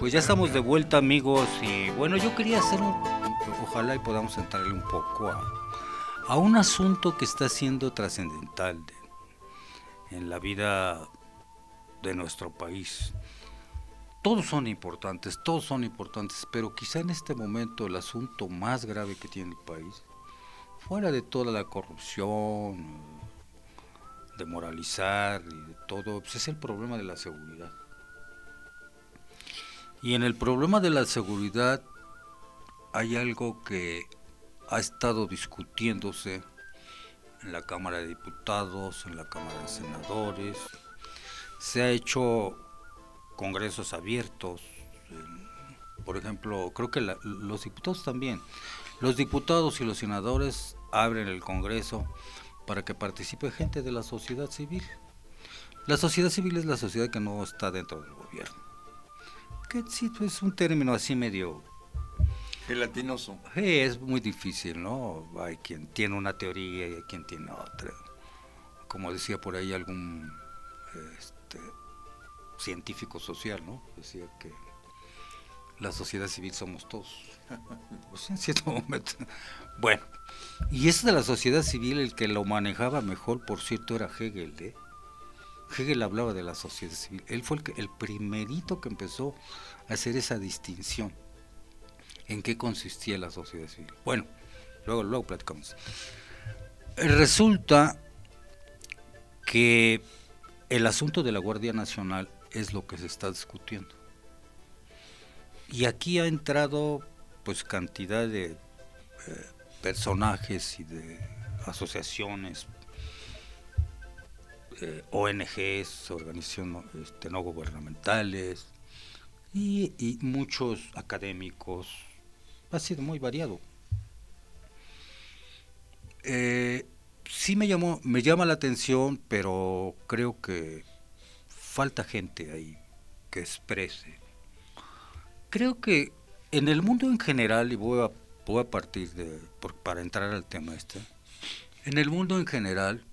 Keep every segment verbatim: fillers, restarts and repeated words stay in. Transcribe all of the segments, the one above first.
Pues ya estamos de vuelta, amigos, y bueno, yo quería hacer un, ojalá y podamos entrarle un poco a, a un asunto que está siendo trascendental de- en la vida de nuestro país. Todos son importantes, todos son importantes, pero quizá en este momento el asunto más grave que tiene el país, fuera de toda la corrupción, de moralizar y de todo, pues es el problema de la seguridad. Y en el problema de la seguridad hay algo que ha estado discutiéndose en la Cámara de Diputados, en la Cámara de Senadores, se ha hecho congresos abiertos, en, por ejemplo, creo que la, los diputados también, los diputados y los senadores abren el Congreso para que participe gente de la sociedad civil. La sociedad civil es la sociedad que no está dentro del gobierno, que sí es un término así medio gelatinoso. Sí, es muy difícil, ¿no? Hay quien tiene una teoría y hay quien tiene otra. Como decía por ahí algún este, científico social, ¿no? Decía que la sociedad civil somos todos. Pues en cierto momento. Bueno, y eso de la sociedad civil, el que lo manejaba mejor, por cierto, era Hegel, ¿eh? Hegel hablaba de la sociedad civil. Él fue el, que, el primerito que empezó a hacer esa distinción. ¿En qué consistía la sociedad civil? Bueno, luego, luego platicamos. Resulta que el asunto de la Guardia Nacional es lo que se está discutiendo. Y aquí ha entrado pues cantidad de eh, personajes y de asociaciones, eh, O N Ges, organizaciones este, no gubernamentales y, y muchos académicos. Ha sido muy variado. Eh, sí me llamó, me llama la atención, pero creo que falta gente ahí que exprese. Creo que en el mundo en general, y voy a, voy a partir de, por, para entrar al tema este, en el mundo en general,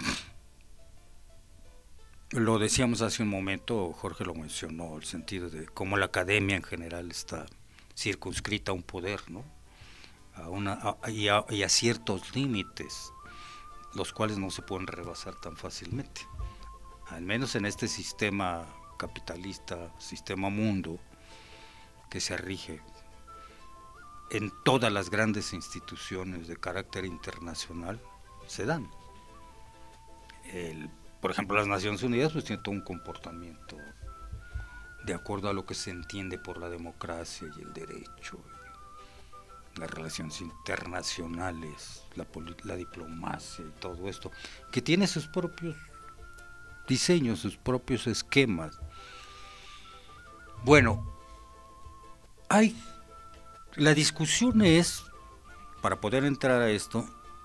lo decíamos hace un momento, Jorge lo mencionó, el sentido de cómo la academia en general está circunscrita a un poder, ¿no? A una, a, y, a, y a ciertos límites, los cuales no se pueden rebasar tan fácilmente. Al menos en este sistema capitalista, sistema mundo, que se rige en todas las grandes instituciones de carácter internacional, se dan. El, por ejemplo, las Naciones Unidas pues tienen todo un comportamiento de acuerdo a lo que se entiende por la democracia y el derecho, las relaciones internacionales, la, la diplomacia y todo esto, que tiene sus propios diseños, sus propios esquemas. Bueno, hay, la discusión es, para poder entrar a esto,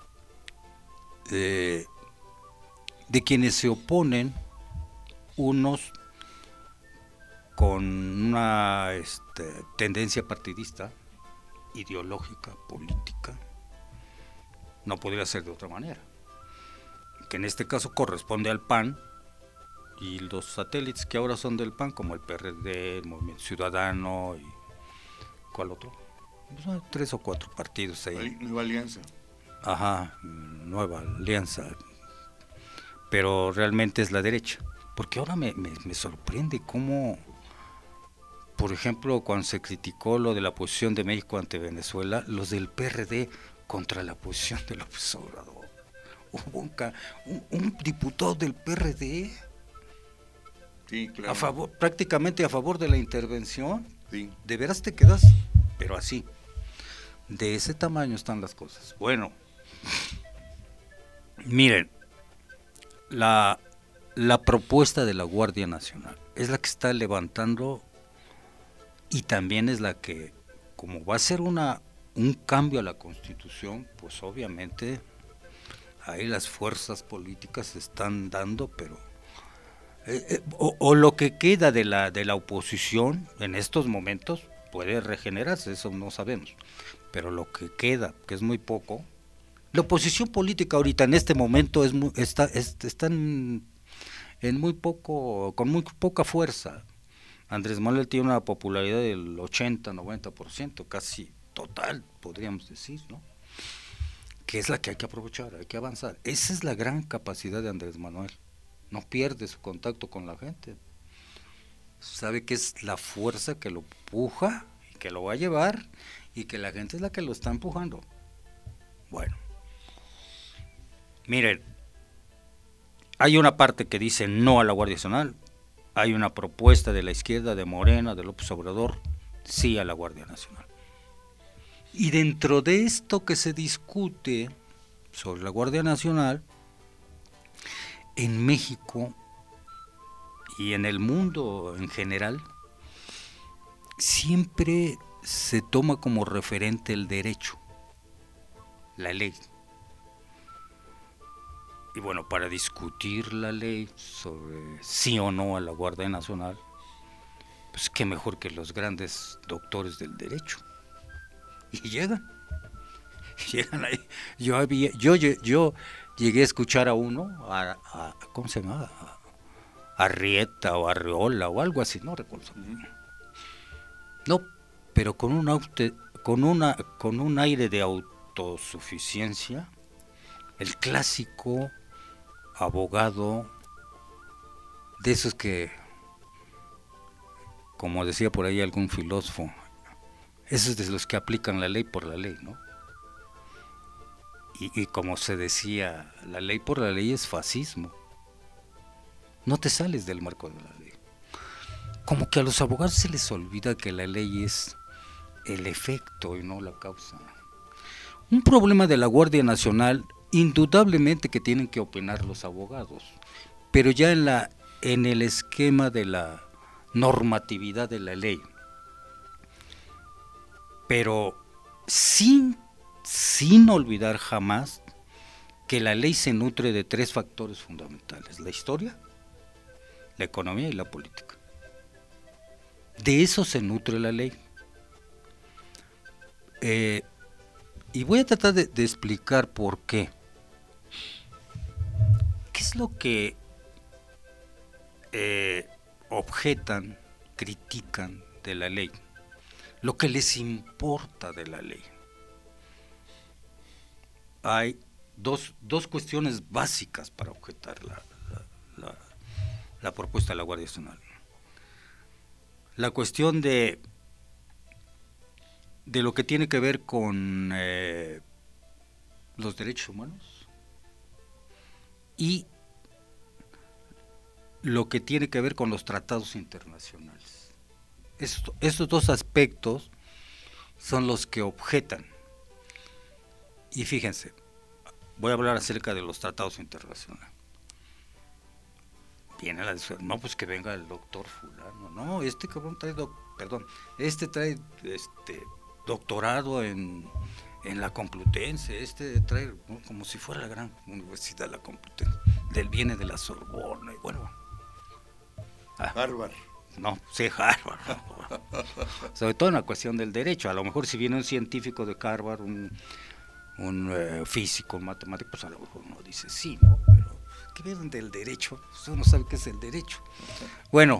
eh, de quienes se oponen, unos con una este, tendencia partidista, ideológica, política, no podría ser de otra manera, que en este caso corresponde al P A N y los satélites que ahora son del P A N, como el P R D, el Movimiento Ciudadano y ¿cuál otro? Pues hay tres o cuatro partidos ahí. Nueva Alianza. Ajá, Nueva Alianza, pero realmente es la derecha, porque ahora me, me, me sorprende cómo, por ejemplo, cuando se criticó lo de la posición de México ante Venezuela, los del P R D contra la posición de López Obrador. Hubo un, un, un diputado del P R D sí, claro. a favor, prácticamente a favor de la intervención. Sí. De veras te quedas, pero así. De ese tamaño están las cosas. Bueno, miren, la, la propuesta de la Guardia Nacional es la que está levantando y también es la que, como va a ser una un cambio a la Constitución, pues obviamente ahí las fuerzas políticas se están dando, pero eh, eh, o, o lo que queda de la de la oposición en estos momentos puede regenerarse, eso no sabemos, pero lo que queda, que es muy poco, la oposición política ahorita en este momento es muy, está es, están en muy poco, con muy poca fuerza. Andrés Manuel tiene una popularidad del ochenta, noventa por ciento, casi total, podríamos decir, ¿no? Que es la que hay que aprovechar, hay que avanzar. Esa es la gran capacidad de Andrés Manuel. No pierde su contacto con la gente. Sabe que es la fuerza que lo empuja y que lo va a llevar y que la gente es la que lo está empujando. Bueno, miren, hay una parte que dice no a la Guardia Nacional, hay una propuesta de la izquierda, de Morena, de López Obrador, sí a la Guardia Nacional. Y dentro de esto que se discute sobre la Guardia Nacional, en México y en el mundo en general, siempre se toma como referente el derecho, la ley. Y bueno, para discutir la ley sobre sí o no a la Guardia Nacional, pues qué mejor que los grandes doctores del derecho. Y llegan, llegan ahí. Yo había, yo, yo llegué a escuchar a uno, a, a ¿cómo se llama? A Arrieta o Arreola o algo así, no recuerdo. No, pero con un aute, con una, con un aire de autosuficiencia, el clásico abogado de esos que, como decía por ahí algún filósofo, esos de los que aplican la ley por la ley, ¿no? Y, y como se decía, la ley por la ley es fascismo. No te sales del marco de la ley. Como que a los abogados se les olvida que la ley es el efecto y no la causa. Un problema de la Guardia Nacional, indudablemente que tienen que opinar los abogados, pero ya en la en el esquema de la normatividad de la ley, pero sin, sin olvidar jamás que la ley se nutre de tres factores fundamentales: la historia, la economía y la política. De eso se nutre la ley. Eh, y voy a tratar de, de explicar por qué. ¿Qué es lo que eh, objetan, critican de la ley? Lo que les importa de la ley. Hay dos, dos cuestiones básicas para objetar la, la, la, la propuesta de la Guardia Nacional. La cuestión de, de lo que tiene que ver con eh, los derechos humanos y lo que tiene que ver con los tratados internacionales. Esto, estos dos aspectos son los que objetan. Y fíjense, voy a hablar acerca de los tratados internacionales. Viene la discusión, no, pues que venga el doctor fulano, no, este cabrón trae, doc, perdón, este trae este doctorado en, en la Complutense, este trae, ¿no?, como si fuera la gran universidad la Complutense, del viene de la Sorbona, y bueno. Ah, Harvard. No, sí, Harvard. Sobre todo en la cuestión del derecho, a lo mejor si viene un científico de Harvard, un, un eh, físico, un matemático, pues a lo mejor uno dice sí, ¿no? Pero ¿qué vienen del derecho? Usted no sabe qué es el derecho. Bueno,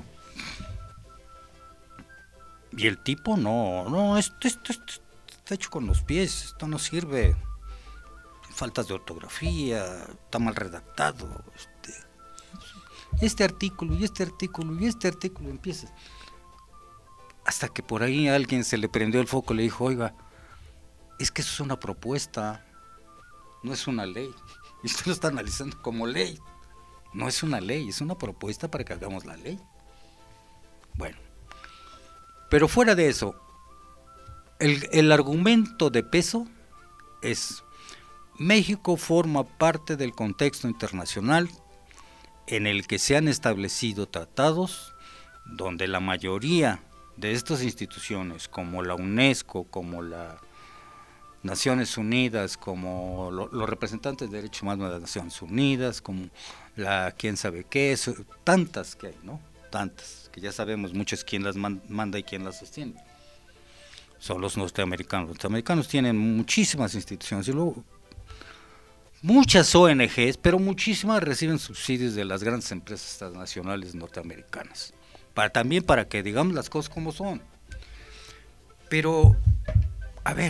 y el tipo no, no, esto, esto, esto está hecho con los pies, esto no sirve, faltas de ortografía, está mal redactado, este, este artículo y este artículo y este artículo empieza. Hasta que por ahí a alguien se le prendió el foco y le dijo, oiga, es que eso es una propuesta, no es una ley. Y usted lo está analizando como ley. No es una ley, es una propuesta para que hagamos la ley. Bueno, pero fuera de eso, el, el argumento de peso es: México forma parte del contexto internacional en el que se han establecido tratados donde la mayoría de estas instituciones, como la UNESCO, como la Naciones Unidas, como lo, los representantes de derechos humanos de las Naciones Unidas, como la quién sabe qué, eso, tantas que hay, ¿no? Tantas, que ya sabemos muchos quién las man, manda y quién las sostiene. Son los norteamericanos. Los norteamericanos tienen muchísimas instituciones y luego muchas O N Ges, pero muchísimas reciben subsidios de las grandes empresas transnacionales norteamericanas. para también para que digamos las cosas como son. Pero, a ver,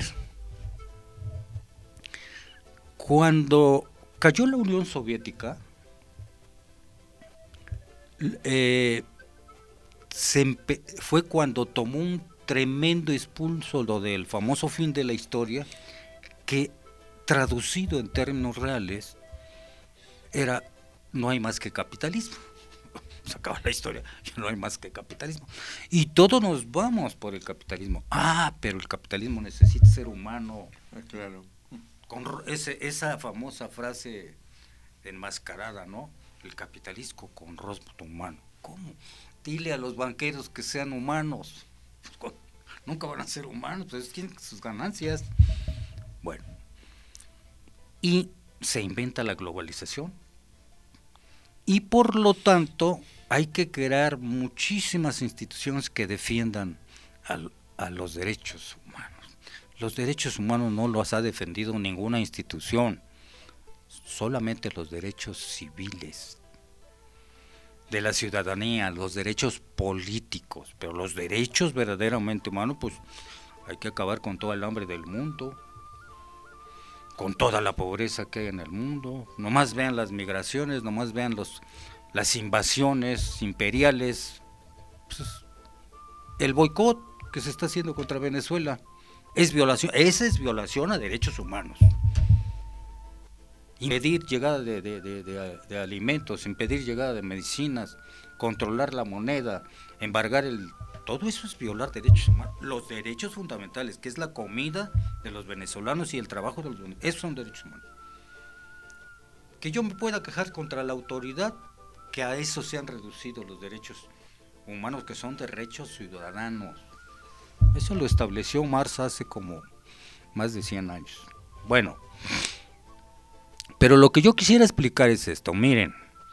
cuando cayó la Unión Soviética, eh, se empe- fue cuando tomó un tremendo impulso lo del famoso fin de la historia, que traducido en términos reales era no hay más que capitalismo. Se acaba la historia, ya no hay más que capitalismo. Y todos nos vamos por el capitalismo. Ah, pero el capitalismo necesita ser humano. Ah, claro. Con ese, esa famosa frase enmascarada, ¿no? El capitalismo con rostro humano. ¿Cómo? Dile a los banqueros que sean humanos. Nunca van a ser humanos, pues tienen sus ganancias. Bueno, y se inventa la globalización. Y por lo tanto, hay que crear muchísimas instituciones que defiendan al, a los derechos humanos. Los derechos humanos no los ha defendido ninguna institución, solamente los derechos civiles de la ciudadanía, los derechos políticos, pero los derechos verdaderamente humanos, pues hay que acabar con todo el hambre del mundo, con toda la pobreza que hay en el mundo. Nomás vean las migraciones, nomás vean los, las invasiones imperiales, pues, el boicot que se está haciendo contra Venezuela, es violación, esa es violación a derechos humanos. Impedir llegada de, de, de, de, de alimentos, impedir llegada de medicinas, controlar la moneda, embargar el... Todo eso es violar derechos humanos, los derechos fundamentales, que es la comida de los venezolanos y el trabajo de los venezolanos, esos son derechos humanos. Que yo me pueda quejar contra la autoridad, que a eso se han reducido los derechos humanos, que son derechos ciudadanos. Eso lo estableció Marx hace como más de cien años. Bueno, pero lo que yo quisiera explicar es esto, miren,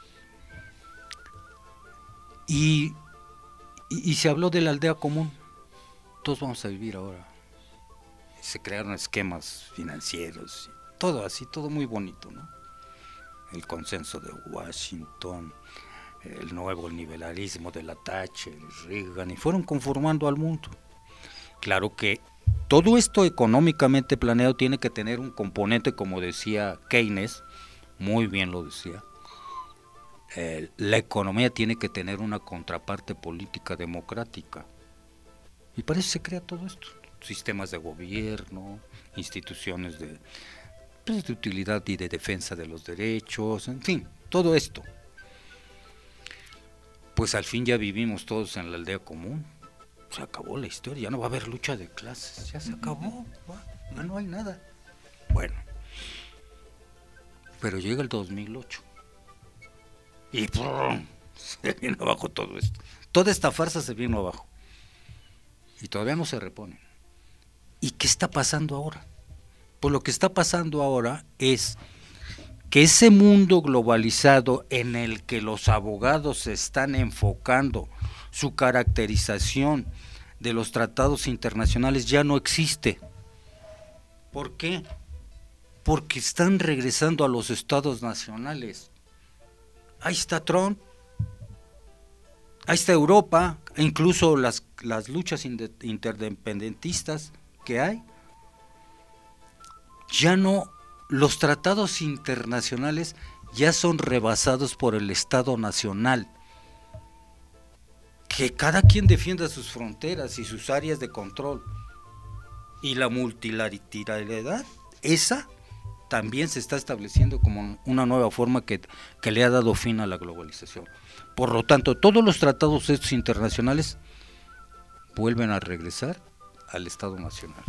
y, y, y se habló de la aldea común, todos vamos a vivir ahora, se crearon esquemas financieros, todo así, todo muy bonito, ¿no? El consenso de Washington, el nuevo nivelarismo de la Thatcher, Reagan, y fueron conformando al mundo. Claro que todo esto económicamente planeado tiene que tener un componente, como decía Keynes, muy bien lo decía, eh, la economía tiene que tener una contraparte política democrática. Y para eso se crea todo esto, sistemas de gobierno, instituciones de, pues, de utilidad y de defensa de los derechos, en fin, todo esto. Pues al fin ya vivimos todos en la aldea común. Se acabó la historia, ya no va a haber lucha de clases, ya se acabó, ya no hay nada. Bueno, pero llega el dos mil ocho y ¡pum!, se viene abajo todo esto. Toda esta farsa se vino abajo y todavía no se repone. ¿Y qué está pasando ahora? Pues lo que está pasando ahora es que ese mundo globalizado en el que los abogados se están enfocando su caracterización de los tratados internacionales ya no existe. ¿Por qué? Porque están regresando a los estados nacionales. Ahí está Trump, ahí está Europa, incluso las, las luchas interdependentistas que hay. Ya no, los tratados internacionales ya son rebasados por el Estado nacional. Que cada quien defienda sus fronteras y sus áreas de control. Y la multilateralidad, esa también se está estableciendo como una nueva forma que, que le ha dado fin a la globalización. Por lo tanto, todos los tratados estos internacionales vuelven a regresar al Estado nacional.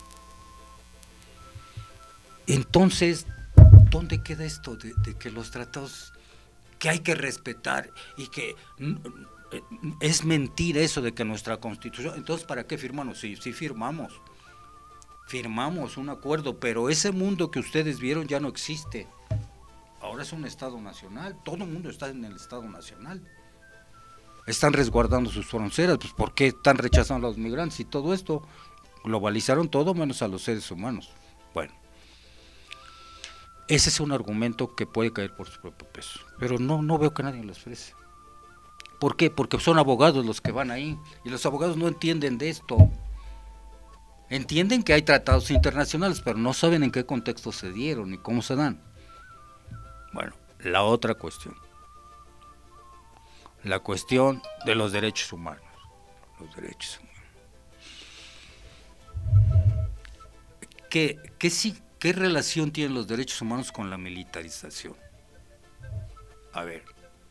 Entonces, ¿dónde queda esto de, de que los tratados que hay que respetar y que es mentira eso de que nuestra Constitución? Entonces, ¿para qué firmamos? Sí, sí firmamos. Firmamos un acuerdo, pero ese mundo que ustedes vieron ya no existe. Ahora es un Estado nacional, todo el mundo está en el Estado nacional. Están resguardando sus fronteras, pues ¿por qué están rechazando a los migrantes y todo esto? Globalizaron todo menos a los seres humanos. Bueno, ese es un argumento que puede caer por su propio peso, pero no, no veo que nadie lo exprese. ¿Por qué? Porque son abogados los que van ahí, y los abogados no entienden de esto. Entienden que hay tratados internacionales, pero no saben en qué contexto se dieron ni cómo se dan. Bueno, la otra cuestión. La cuestión de los derechos humanos. Los derechos humanos. ¿Qué, qué, sí, ¿Qué relación tienen los derechos humanos con la militarización? A ver,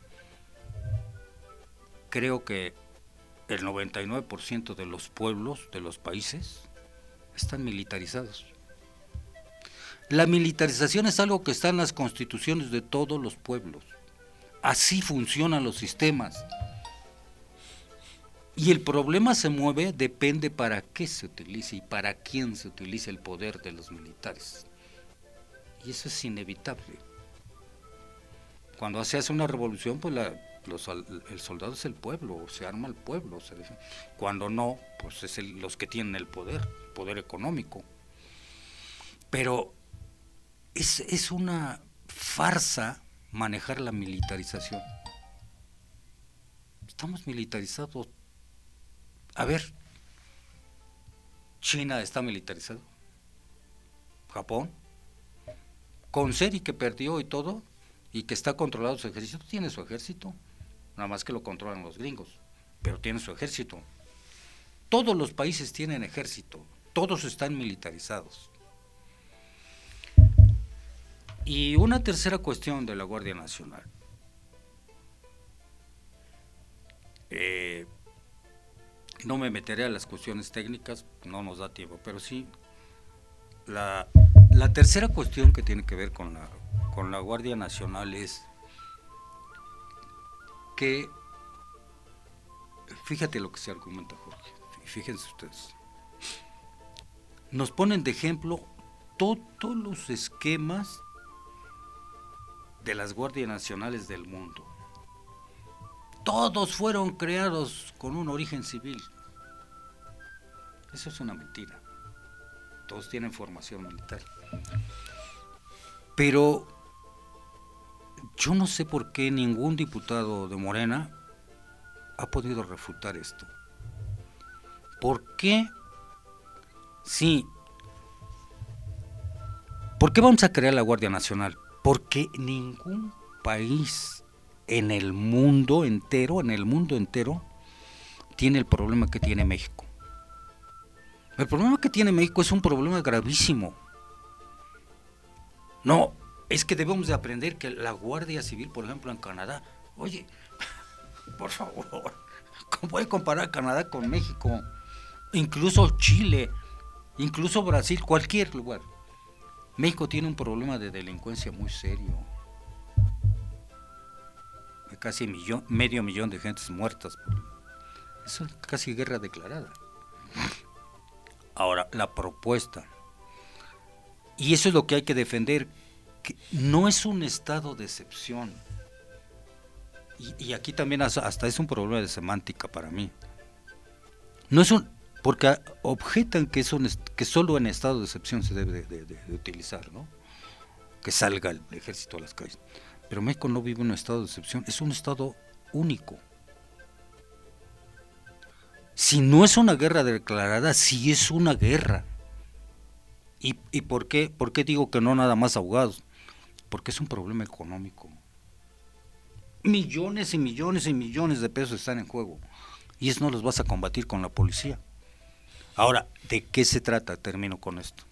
creo que el noventa y nueve por ciento de los pueblos, de los países, están militarizados. La militarización es algo que está en las constituciones de todos los pueblos. Así funcionan los sistemas. Y el problema se mueve, depende para qué se utilice y para quién se utilice el poder de los militares. Y eso es inevitable. Cuando se hace una revolución, pues la, los, el soldado es el pueblo, se arma el pueblo. Se Cuando no, pues es el, los que tienen el poder, poder económico. Pero es, es una farsa manejar la militarización. Estamos militarizados. A ver, China está militarizado, Japón, con Seri que perdió y todo, y que está controlado su ejército, tiene su ejército, nada más que lo controlan los gringos, pero tiene su ejército. Todos los países tienen ejército, todos están militarizados. Y una tercera cuestión de la Guardia Nacional. Eh, no me meteré a las cuestiones técnicas, no nos da tiempo, pero sí, la, la tercera cuestión que tiene que ver con la, con la Guardia Nacional es que, fíjate lo que se argumenta, Jorge, fíjense ustedes, nos ponen de ejemplo todos los esquemas de las Guardias Nacionales del mundo. Todos fueron creados con un origen civil. Eso es una mentira. Todos tienen formación militar. Pero yo no sé por qué ningún diputado de Morena ha podido refutar esto. ¿Por qué? Sí. ¿Por qué vamos a crear la Guardia Nacional? Porque ningún país en el mundo entero, en el mundo entero, tiene el problema que tiene México. El problema que tiene México es un problema gravísimo. No, es que debemos de aprender que la Guardia Civil, por ejemplo, en Canadá, oye, por favor, ¿cómo puede comparar Canadá con México? Incluso Chile, incluso Brasil, cualquier lugar. México tiene un problema de delincuencia muy serio. Casi millón, medio millón de gentes muertas. Eso es casi guerra declarada. Ahora, la propuesta. Y eso es lo que hay que defender. Que no es un estado de excepción. Y, y aquí también hasta, hasta es un problema de semántica para mí. No es un... Porque objetan que, es un, que solo en estado de excepción se debe de, de, de, de utilizar, ¿no? Que salga el ejército a las calles. Pero México no vive en un estado de excepción, es un estado único. Si no es una guerra declarada, sí es una guerra. ¿Y, y por qué? ¿Por qué digo que no nada más ahogados? Porque es un problema económico. Millones y millones y millones de pesos están en juego. Y eso no los vas a combatir con la policía. Ahora, ¿de qué se trata? Termino con esto.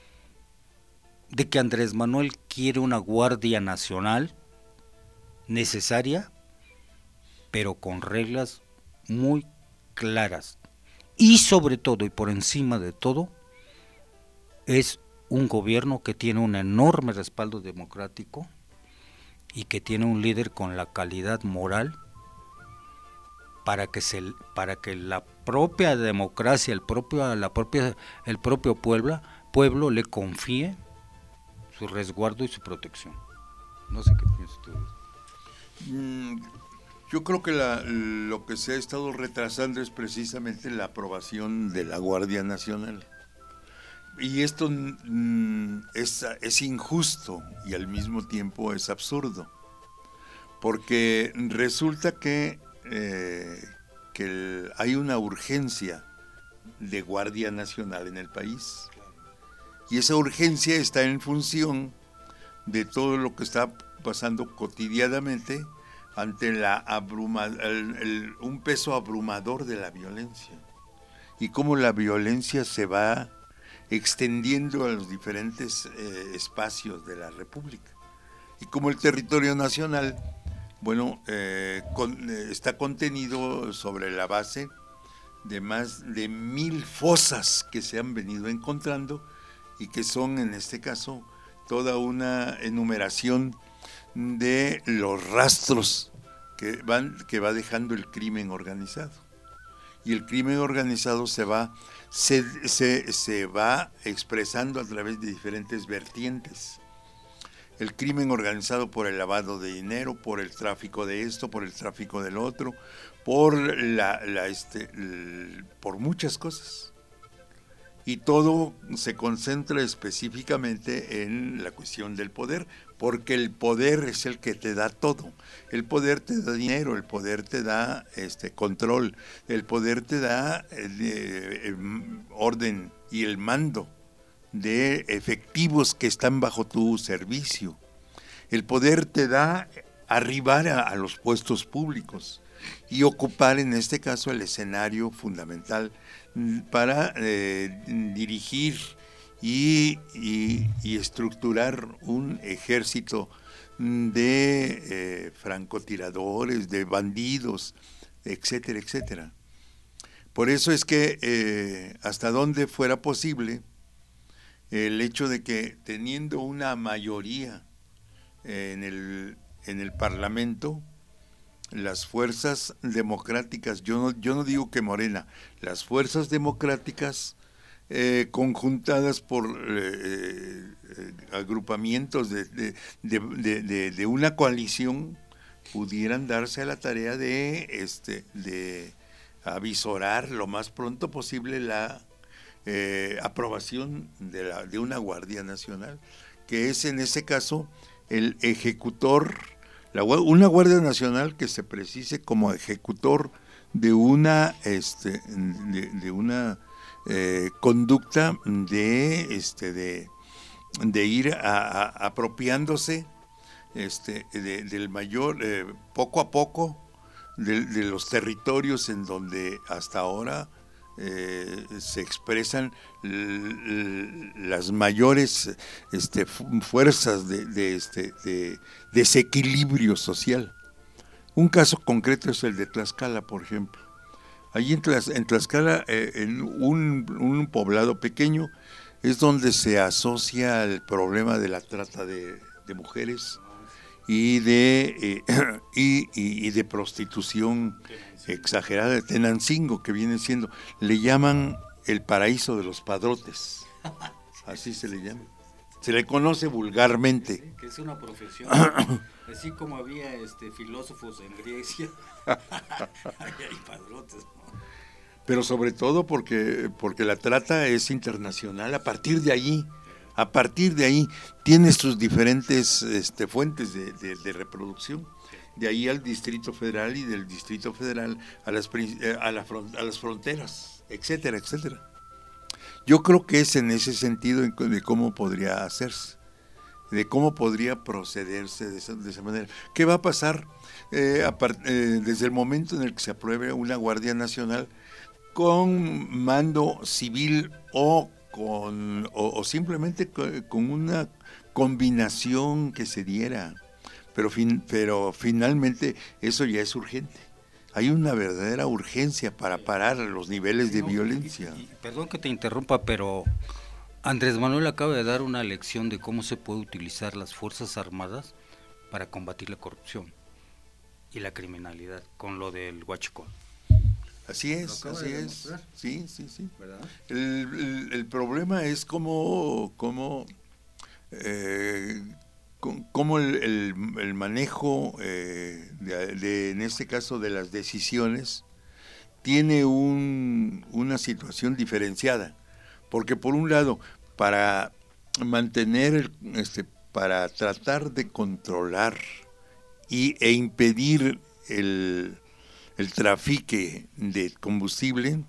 De que Andrés Manuel quiere una Guardia Nacional necesaria, pero con reglas muy claras. Y sobre todo, y por encima de todo, es un gobierno que tiene un enorme respaldo democrático y que tiene un líder con la calidad moral para que se, para que la propia democracia, el propio, la propia, el propio pueblo, pueblo le confíe su resguardo y su protección. No sé qué piensas tú. Yo creo que la, lo que se ha estado retrasando es precisamente la aprobación de la Guardia Nacional. Y esto mm, es, es injusto y al mismo tiempo es absurdo. Porque resulta que eh, que el, hay una urgencia de Guardia Nacional en el país. Y esa urgencia está en función de todo lo que está pasando cotidianamente ante la abruma, el, el, un peso abrumador de la violencia. Y cómo la violencia se va extendiendo a los diferentes eh, espacios de la República. Y cómo el territorio nacional, bueno, eh, con, eh, está contenido sobre la base de más de mil fosas que se han venido encontrando y que son, en este caso, toda una enumeración de los rastros que van que va dejando el crimen organizado. Y el crimen organizado se va se, se, se va expresando a través de diferentes vertientes. El crimen organizado por el lavado de dinero, por el tráfico de esto, por el tráfico del otro, por la, la este, el, por muchas cosas. Y todo se concentra específicamente en la cuestión del poder, porque el poder es el que te da todo. El poder te da dinero, el poder te da este control, el poder te da el, el, el orden y el mando de efectivos que están bajo tu servicio. El poder te da arribar a, a los puestos públicos y ocupar en este caso el escenario fundamental para eh, dirigir y, y, y estructurar un ejército de eh, francotiradores, de bandidos, etcétera, etcétera. Por eso es que eh, hasta donde fuera posible el hecho de que teniendo una mayoría en el, en el Parlamento, las fuerzas democráticas, yo no, yo no digo que Morena, las fuerzas democráticas eh, conjuntadas por eh, eh, agrupamientos de, de, de, de, de una coalición pudieran darse a la tarea de, este, de avisorar lo más pronto posible la eh, aprobación de, la, de una Guardia Nacional, que es en ese caso el ejecutor. La, una Guardia Nacional que se precise como ejecutor de una este de, de una eh, conducta de este de, de ir a, a, apropiándose este de, del mayor eh, poco a poco de, de los territorios en donde hasta ahora eh, se expresan l, l, las mayores este, fuerzas de, de, este, de desequilibrio social. Un caso concreto es el de Tlaxcala, por ejemplo. Allí en, Tlax, en Tlaxcala, eh, en un, un poblado pequeño, es donde se asocia el problema de la trata de, de mujeres y de, eh, y, y, y de prostitución exagerada, de Tenancingo, que viene siendo, le llaman el paraíso de los padrotes, así se le llama, se le conoce vulgarmente. Sí, que es una profesión, así como había este filósofos en Grecia, hay padrotes, ¿no? Pero sobre todo porque, porque la trata es internacional, a partir de allí, a partir de ahí tiene sus diferentes este, fuentes de, de, de reproducción. De ahí al Distrito Federal y del Distrito Federal a las, a, la, a las fronteras, etcétera, etcétera. Yo creo que es en ese sentido de cómo podría hacerse, de cómo podría procederse de esa, de esa manera. ¿Qué va a pasar eh, a part, eh, desde el momento en el que se apruebe una Guardia Nacional con mando civil o, con, o, o simplemente con, con una combinación que se diera? Pero, fin, pero finalmente eso ya es urgente. Hay una verdadera urgencia para parar los niveles de no, violencia. Y, y, perdón que te interrumpa, pero Andrés Manuel acaba de dar una lección de cómo se puede utilizar las Fuerzas Armadas para combatir la corrupción y la criminalidad con lo del huachicol. Así es, así es. Sí, sí, sí. ¿Verdad? El, el, el problema es cómo... cómo eh, cómo el, el, el manejo eh, de, de, en este caso de las decisiones tiene un, una situación diferenciada, porque por un lado para mantener el, este para tratar de controlar y, e impedir el, el trafique de combustible,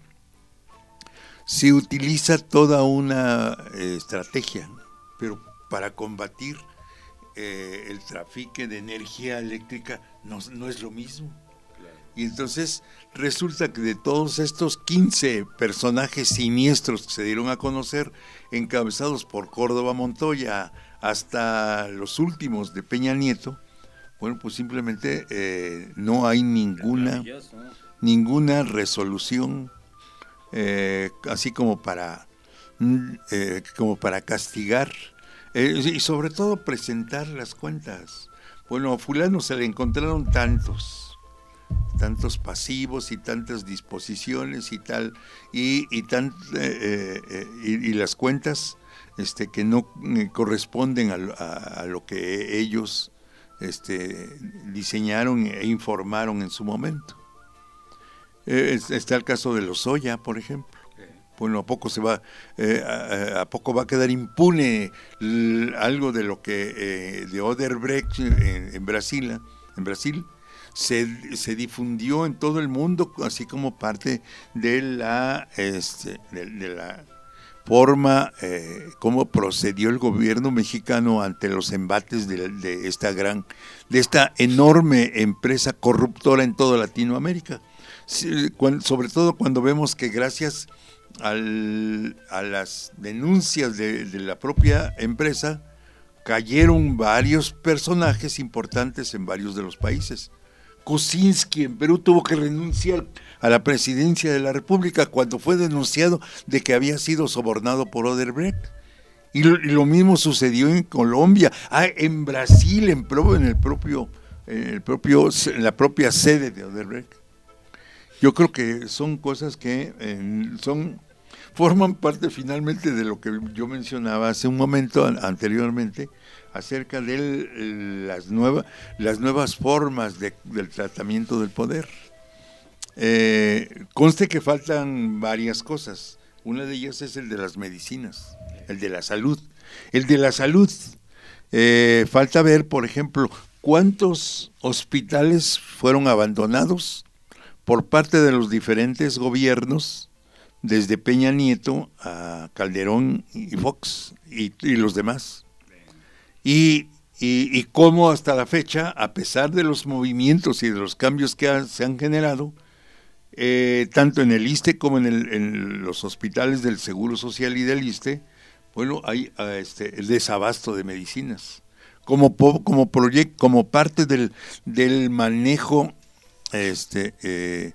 se utiliza toda una eh, estrategia, pero para combatir eh, el trafique de energía eléctrica no, no es lo mismo. Y entonces resulta que de todos estos quince personajes siniestros que se dieron a conocer, encabezados por Córdoba Montoya hasta los últimos de Peña Nieto, bueno, pues simplemente eh, no hay ninguna, ninguna resolución eh, así como para, eh, como para castigar eh, y sobre todo presentar las cuentas. Bueno, a fulano se le encontraron tantos tantos pasivos y tantas disposiciones y tal y y tan eh, eh, y, y las cuentas este que no eh, corresponden a, a, a lo que ellos este diseñaron e informaron en su momento. Eh, está el caso de Lozoya, por ejemplo. Bueno, a poco se va eh, a, a poco va a quedar impune l, algo de lo que eh, de Odebrecht en, en Brasil, en Brasil Se, se difundió en todo el mundo, así como parte de la este, de, de la forma eh, cómo procedió el gobierno mexicano ante los embates de, de esta gran, de esta enorme empresa corruptora en toda Latinoamérica. Sí, cuando, sobre todo cuando vemos que gracias al, a las denuncias de, de la propia empresa cayeron varios personajes importantes en varios de los países. Kuczynski en Perú tuvo que renunciar a la presidencia de la República cuando fue denunciado de que había sido sobornado por Odebrecht. Y lo, y lo mismo sucedió en Colombia, ah, en Brasil, en, pro, en el propio, en el propio, en la propia sede de Odebrecht. Yo creo que son cosas que eh, son forman parte finalmente de lo que yo mencionaba hace un momento anteriormente, acerca de las, nueva, las nuevas formas de, del tratamiento del poder. Eh, conste que faltan varias cosas. Una de ellas es el de las medicinas, el de la salud. El de la salud, eh, falta ver, por ejemplo, cuántos hospitales fueron abandonados por parte de los diferentes gobiernos, desde Peña Nieto a Calderón y Fox y, y los demás. Y, y, y cómo hasta la fecha, a pesar de los movimientos y de los cambios que ha, se han generado, eh, tanto en el ISSSTE como en, el, en los hospitales del Seguro Social y del ISSSTE, bueno, hay este, el desabasto de medicinas, como, como, proyecto, como parte del, del manejo este, eh,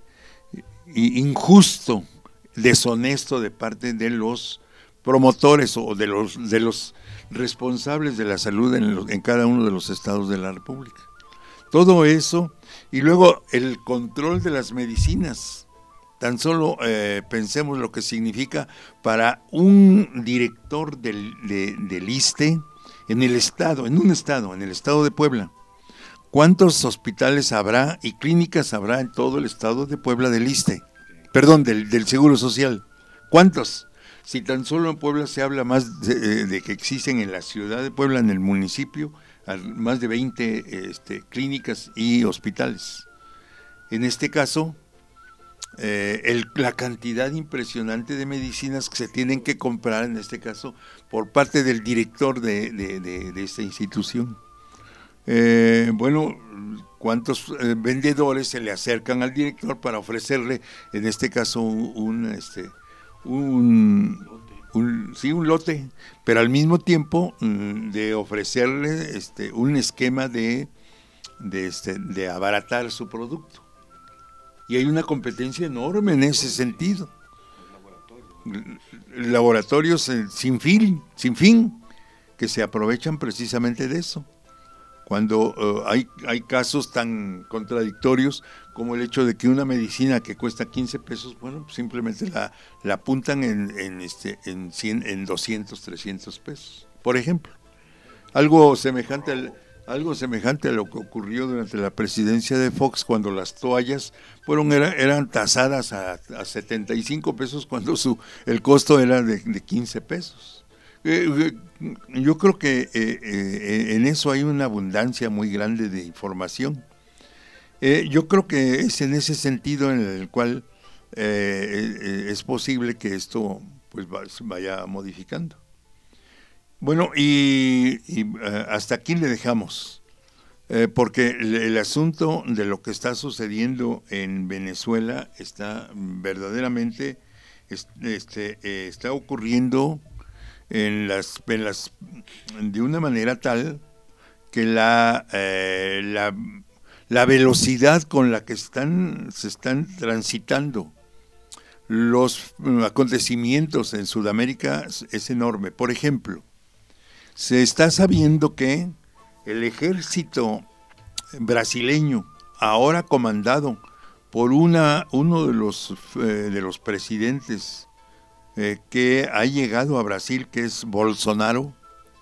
injusto, deshonesto de parte de los promotores o de los de los responsables de la salud en, los, en cada uno de los estados de la República. Todo eso, y luego el control de las medicinas. Tan solo eh, pensemos lo que significa para un director del, de, del ISSSTE en el estado, en un estado, en el estado de Puebla. ¿Cuántos hospitales habrá y clínicas habrá en todo el estado de Puebla del ISSSTE? Perdón, del, del Seguro Social. ¿Cuántos? Si tan solo en Puebla se habla más de, de que existen en la ciudad de Puebla, en el municipio, más de veinte este, clínicas y hospitales. En este caso, eh, el, la cantidad impresionante de medicinas que se tienen que comprar, en este caso, por parte del director de, de, de, de esta institución. Eh, bueno, cuántos eh, vendedores se le acercan al director para ofrecerle, en este caso, un, un este un, un sí un lote, pero al mismo tiempo mm, de ofrecerle este un esquema de de este de abaratar su producto. Y hay una competencia enorme en ese sentido. Laboratorios sin fin, sin fin, que se aprovechan precisamente de eso. Cuando uh, hay, hay casos tan contradictorios como el hecho de que una medicina que cuesta quince pesos, bueno, simplemente la, la apuntan en, en, este, en, cien, en doscientos, trescientos pesos, por ejemplo. Algo semejante, al, algo semejante a lo que ocurrió durante la presidencia de Fox, cuando las toallas fueron, era, eran tasadas a, a setenta y cinco pesos cuando su, el costo era de, de quince pesos. Eh, yo creo que eh, eh, en eso hay una abundancia muy grande de información. Eh, yo creo que es en ese sentido en el cual eh, es posible que esto pues vaya modificando. Bueno, y, y uh, hasta aquí le dejamos, eh, porque el, el asunto de lo que está sucediendo en Venezuela está verdaderamente, este, eh, está ocurriendo en las, en las, de una manera tal que la, eh, la, la velocidad con la que están, se están transitando los acontecimientos en Sudamérica es enorme. Por ejemplo, se está sabiendo que el ejército brasileño, ahora comandado por una, uno de los, eh, de los presidentes eh, que ha llegado a Brasil, que es Bolsonaro,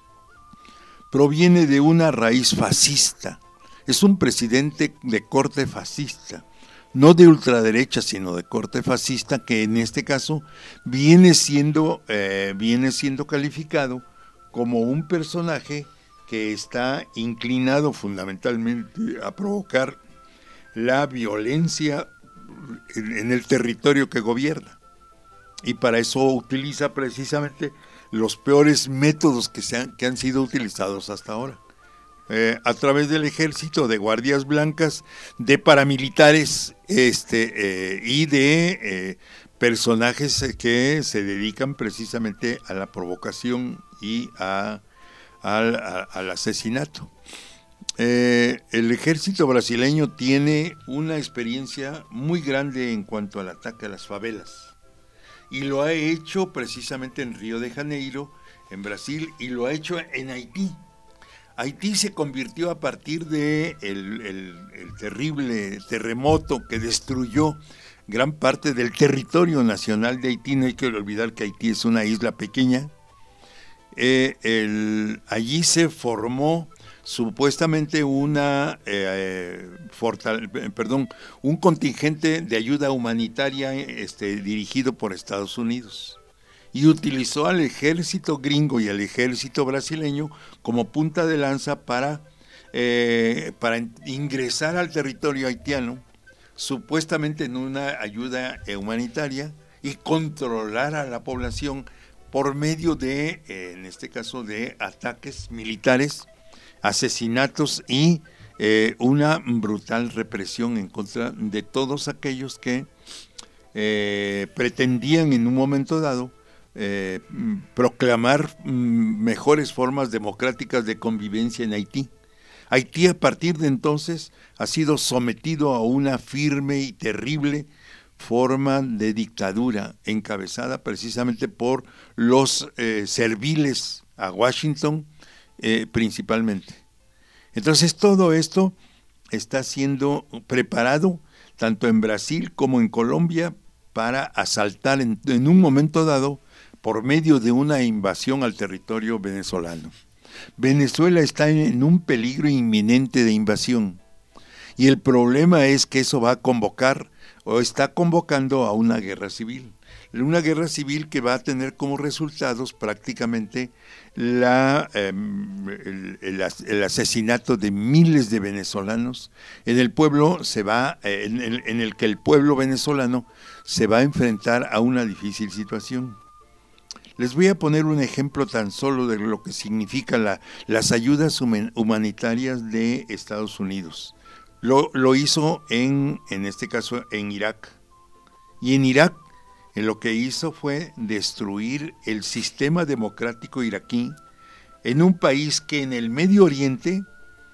proviene de una raíz fascista. Es un presidente de corte fascista, no de ultraderecha, sino de corte fascista, que en este caso viene siendo, eh, viene siendo calificado como un personaje que está inclinado fundamentalmente a provocar la violencia en, en el territorio que gobierna. Y para eso utiliza precisamente los peores métodos que, se han, que han sido utilizados hasta ahora. Eh, a través del ejército, de guardias blancas, de paramilitares este, eh, y de eh, personajes que se dedican precisamente a la provocación y a, a, a, al asesinato. Eh, el ejército brasileño tiene una experiencia muy grande en cuanto al ataque a las favelas, y lo ha hecho precisamente en Río de Janeiro, en Brasil, y lo ha hecho en Haití. Haití se convirtió a partir de el, el, el terrible terremoto que destruyó gran parte del territorio nacional de Haití. No hay que olvidar que Haití es una isla pequeña. Eh, el, allí se formó supuestamente una eh, fortal, perdón, un contingente de ayuda humanitaria este, dirigido por Estados Unidos, y utilizó al ejército gringo y al ejército brasileño como punta de lanza para, eh, para ingresar al territorio haitiano, supuestamente en una ayuda humanitaria, y controlar a la población por medio de, eh, en este caso, de ataques militares, asesinatos y eh, una brutal represión en contra de todos aquellos que eh, pretendían en un momento dado Eh, proclamar mejores formas democráticas de convivencia en Haití. Haití a partir de entonces ha sido sometido a una firme y terrible forma de dictadura, encabezada precisamente por los eh, serviles a Washington eh, principalmente. Entonces todo esto está siendo preparado tanto en Brasil como en Colombia para asaltar en, en un momento dado por medio de una invasión al territorio venezolano. Venezuela está en un peligro inminente de invasión, y el problema es que eso va a convocar o está convocando a una guerra civil. Una guerra civil que va a tener como resultados prácticamente la, eh, el, el, el asesinato de miles de venezolanos. En el pueblo se va, eh, en, el, en el que el pueblo venezolano se va a enfrentar a una difícil situación. Les voy a poner un ejemplo tan solo de lo que significa la, las ayudas humanitarias de Estados Unidos. Lo, lo hizo en, en este caso en Irak. Y en Irak en lo que hizo fue destruir el sistema democrático iraquí en un país que en el Medio Oriente,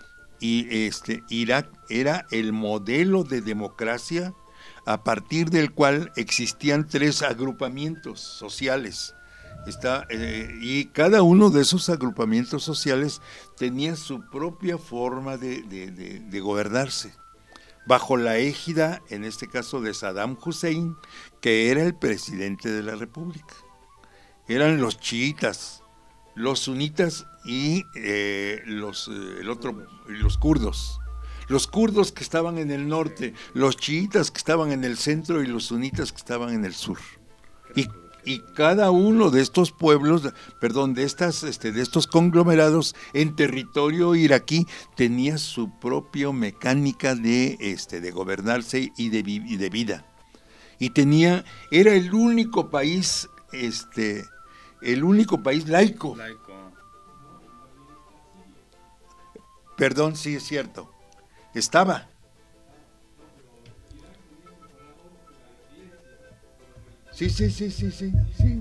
y este, Irak era el modelo de democracia a partir del cual existían tres agrupamientos sociales. Está, eh, y cada uno de esos agrupamientos sociales tenía su propia forma de, de, de, de gobernarse, bajo la égida, en este caso, de Saddam Hussein, que era el presidente de la República. Eran los chiitas, los sunitas y eh, los, eh, el otro, los kurdos. Los kurdos que estaban en el norte, los chiitas que estaban en el centro y los sunitas que estaban en el sur. Y y cada uno de estos pueblos, perdón, de estas, este, de estos conglomerados en territorio iraquí tenía su propia mecánica de, este, de gobernarse y de, y de vida. Y tenía, era el único país, este, el único país laico. laico. Perdón, sí es cierto. Estaba. Sí, sí, sí, sí, sí, sí.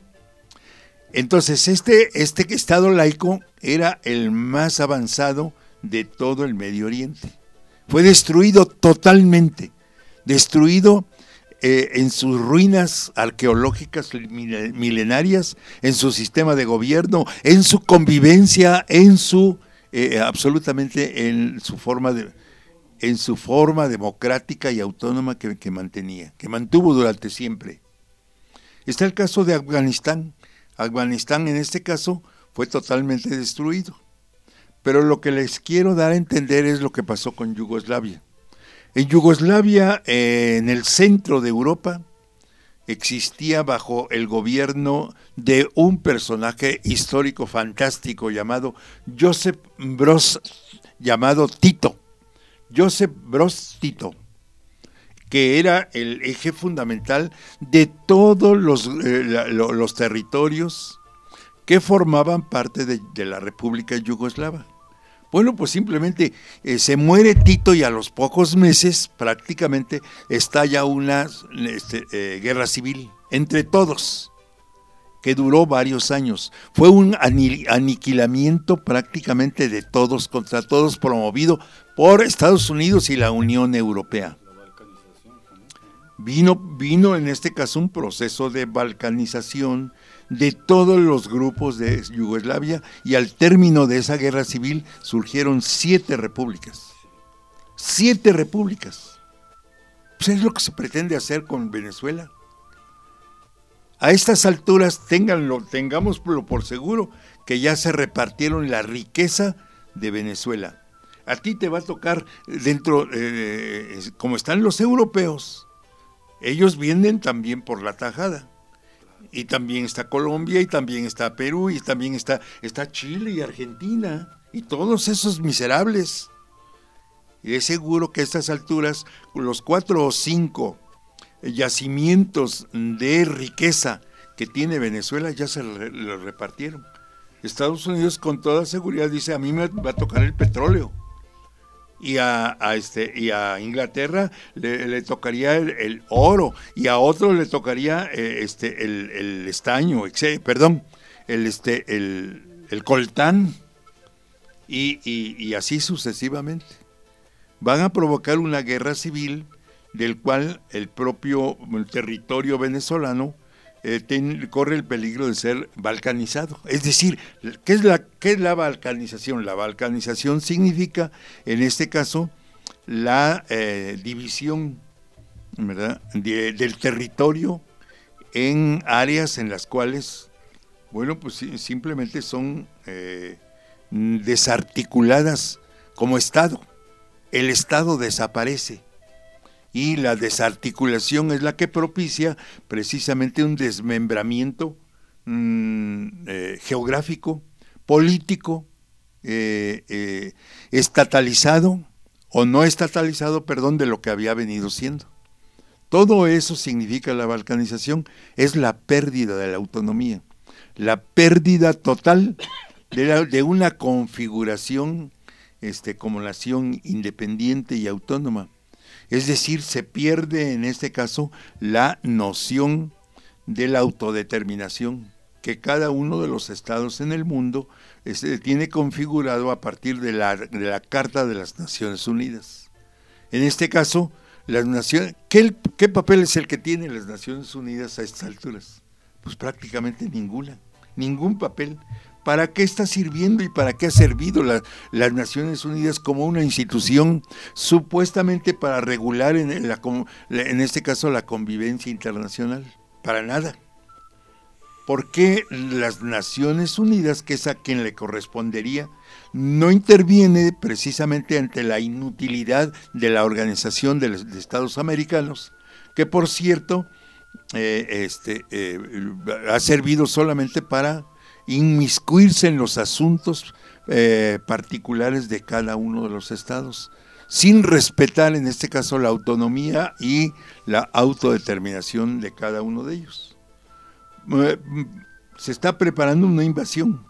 Entonces, este, este estado laico era el más avanzado de todo el Medio Oriente. Fue destruido totalmente, destruido eh, en sus ruinas arqueológicas milenarias, en su sistema de gobierno, en su convivencia, en su, eh, absolutamente en su forma de, en su forma democrática y autónoma que, que mantenía, que mantuvo durante siempre. Está el caso de Afganistán. Afganistán en este caso fue totalmente destruido. Pero lo que les quiero dar a entender es lo que pasó con Yugoslavia. En Yugoslavia, eh, en el centro de Europa, existía bajo el gobierno de un personaje histórico fantástico llamado Josip Broz, llamado Tito. Josip Broz Tito, que era el eje fundamental de todos los, eh, los territorios que formaban parte de, de la República Yugoslava. Bueno, pues simplemente eh, se muere Tito y a los pocos meses prácticamente estalla una este, eh, guerra civil entre todos, que duró varios años. Fue un aniquilamiento prácticamente de todos contra todos, promovido por Estados Unidos y la Unión Europea. Vino, vino en este caso un proceso de balcanización de todos los grupos de Yugoslavia, y al término de esa guerra civil surgieron siete repúblicas. Siete repúblicas. Pues es lo que se pretende hacer con Venezuela. A estas alturas, ténganlo, tengámoslo por seguro, que ya se repartieron la riqueza de Venezuela. A ti te va a tocar dentro, eh, como están los europeos, ellos vienen también por la tajada. Y también está Colombia, y también está Perú, y también está, está Chile y Argentina, y todos esos miserables. Y es seguro que a estas alturas, los cuatro o cinco yacimientos de riqueza que tiene Venezuela ya se lo repartieron. Estados Unidos con toda seguridad dice, a mí me va a tocar el petróleo. Y a, a este y a Inglaterra le, le tocaría el, el oro, y a otro le tocaría eh, este el, el estaño, ex, perdón, el este el, el coltán, y, y, y así sucesivamente. Van a provocar una guerra civil del cual el propio el territorio venezolano eh, ten, corre el peligro de ser balcanizado. Es decir, ¿qué es, la, ¿qué es la balcanización? La balcanización significa, en este caso, la eh, división, ¿verdad?, de, del territorio en áreas en las cuales, bueno, pues simplemente son eh, desarticuladas como Estado. El Estado desaparece. Y la desarticulación es la que propicia precisamente un desmembramiento mmm, eh, geográfico, político, eh, eh, estatalizado o no estatalizado, perdón, de lo que había venido siendo. Todo eso significa la balcanización, es la pérdida de la autonomía, la pérdida total de, la, de una configuración este, como nación independiente y autónoma. Es decir, se pierde en este caso la noción de la autodeterminación que cada uno de los estados en el mundo este, tiene configurado a partir de la, de la Carta de las Naciones Unidas. En este caso, las naciones, ¿qué, ¿qué papel es el que tienen las Naciones Unidas a estas alturas? Pues prácticamente ninguna, ningún papel. ¿Para qué está sirviendo y para qué ha servido la, las Naciones Unidas como una institución supuestamente para regular en, la, en este caso la convivencia internacional? Para nada. ¿Por qué las Naciones Unidas, que es a quien le correspondería, no interviene precisamente ante la inutilidad de la Organización de los de Estados Americanos, que por cierto eh, este, eh, ha servido solamente para inmiscuirse en los asuntos eh, particulares de cada uno de los estados, sin respetar en este caso la autonomía y la autodeterminación de cada uno de ellos. Eh, se está preparando una invasión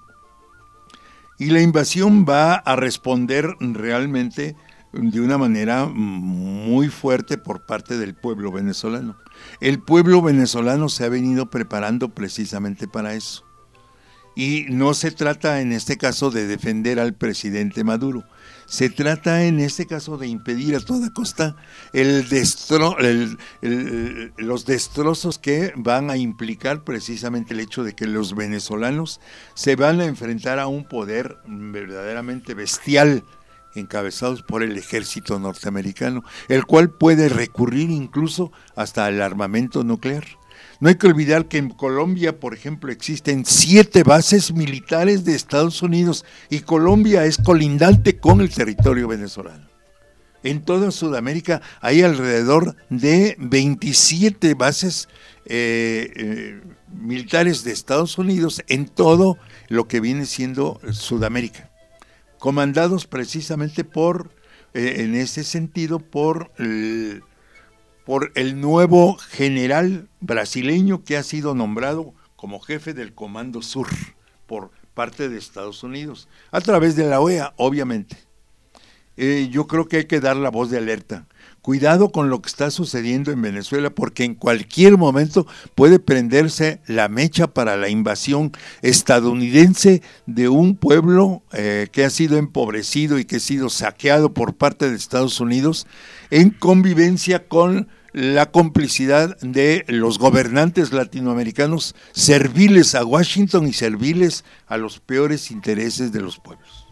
y la invasión va a responder realmente de una manera muy fuerte por parte del pueblo venezolano. El pueblo venezolano se ha venido preparando precisamente para eso. Y no se trata en este caso de defender al presidente Maduro, se trata en este caso de impedir a toda costa el destro, el, el, los destrozos que van a implicar precisamente el hecho de que los venezolanos se van a enfrentar a un poder verdaderamente bestial, encabezados por el ejército norteamericano, el cual puede recurrir incluso hasta el armamento nuclear. No hay que olvidar que en Colombia, por ejemplo, existen siete bases militares de Estados Unidos y Colombia es colindante con el territorio venezolano. En toda Sudamérica hay alrededor de veintisiete bases eh, eh, militares de Estados Unidos en todo lo que viene siendo Sudamérica, comandados precisamente por, eh, en ese sentido, por el, por el nuevo general brasileño que ha sido nombrado como jefe del Comando Sur por parte de Estados Unidos, a través de la O E A, obviamente. Eh, yo creo que hay que dar la voz de alerta. Cuidado con lo que está sucediendo en Venezuela, porque en cualquier momento puede prenderse la mecha para la invasión estadounidense de un pueblo eh, que ha sido empobrecido y que ha sido saqueado por parte de Estados Unidos, en convivencia con la complicidad de los gobernantes latinoamericanos serviles a Washington y serviles a los peores intereses de los pueblos.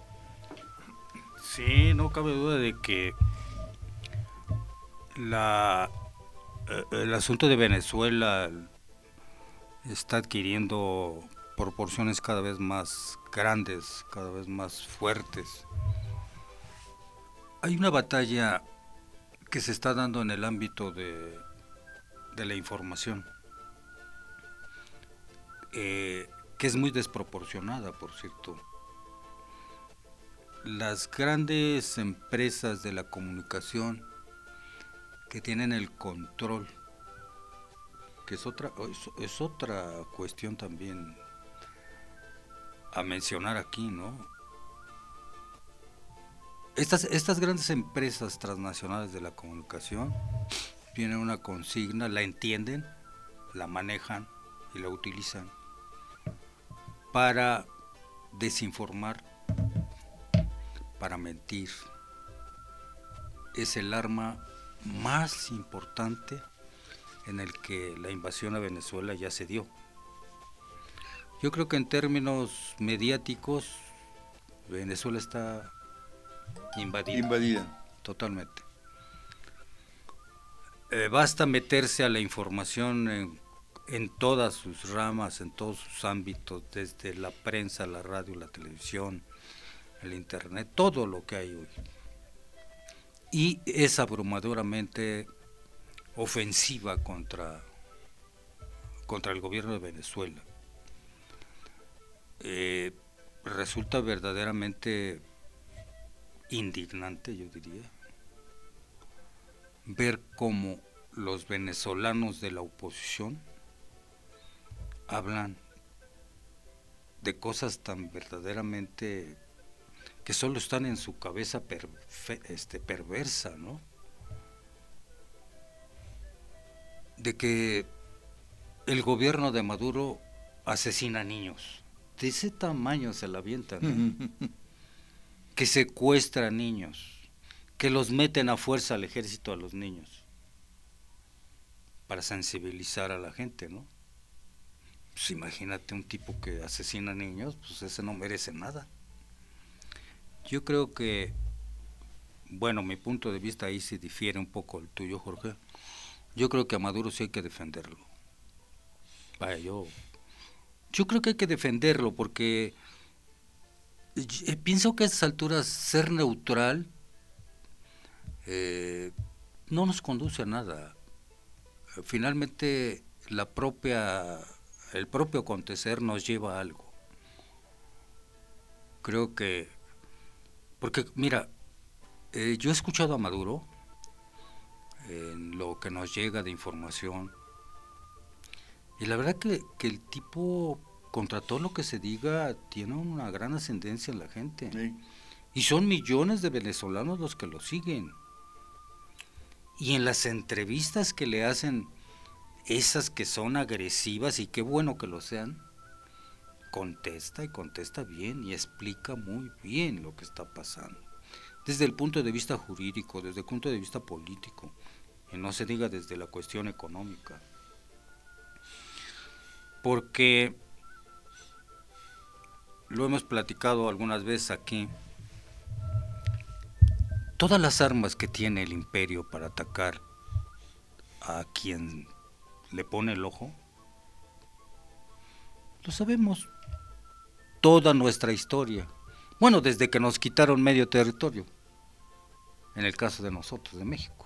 Sí, no cabe duda de que la, el asunto de Venezuela está adquiriendo proporciones cada vez más grandes, cada vez más fuertes. Hay una batalla que se está dando en el ámbito de, de la información, eh, que es muy desproporcionada, por cierto. Las grandes empresas de la comunicación que tienen el control, que es otra, es, es otra cuestión también a mencionar aquí, ¿no? Estas, estas grandes empresas transnacionales de la comunicación tienen una consigna, la entienden, la manejan y la utilizan para desinformar, para mentir. Es el arma más importante en el que la invasión a Venezuela ya se dio. Yo creo que en términos mediáticos Venezuela está invadida, invadida. totalmente. Eh, basta meterse a la información en, en todas sus ramas, en todos sus ámbitos, desde la prensa, la radio, la televisión, el internet, todo lo que hay hoy. Y es abrumadoramente ofensiva contra, contra el gobierno de Venezuela. Eh, resulta verdaderamente indignante, yo diría, ver cómo los venezolanos de la oposición hablan de cosas tan verdaderamente que solo están en su cabeza perfe, este, perversa, ¿no? De que el gobierno de Maduro asesina niños. De ese tamaño se la avientan, ¿no? Que secuestra niños, que los meten a fuerza al ejército a los niños, para sensibilizar a la gente, ¿no? Pues imagínate un tipo que asesina niños, pues ese no merece nada. Yo creo que, bueno, mi punto de vista ahí sí difiere un poco el tuyo, Jorge. Yo creo que a Maduro sí hay que defenderlo. Vaya, yo, yo creo que hay que defenderlo porque eh, pienso que a estas alturas ser neutral eh, no nos conduce a nada. Finalmente la propia, el propio acontecer nos lleva a algo. Creo que, porque mira, eh, yo he escuchado a Maduro en lo que nos llega de información, y la verdad que, que el tipo, contra todo lo que se diga, tiene una gran ascendencia en la gente. Sí. Y son millones de venezolanos los que lo siguen. Y en las entrevistas que le hacen, esas que son agresivas, y qué bueno que lo sean, contesta y contesta bien y explica muy bien lo que está pasando. Desde el punto de vista jurídico, desde el punto de vista político, y no se diga desde la cuestión económica. Porque lo hemos platicado algunas veces aquí, todas las armas que tiene el imperio para atacar a quien le pone el ojo, lo sabemos, toda nuestra historia, bueno, desde que nos quitaron medio territorio, en el caso de nosotros, de México,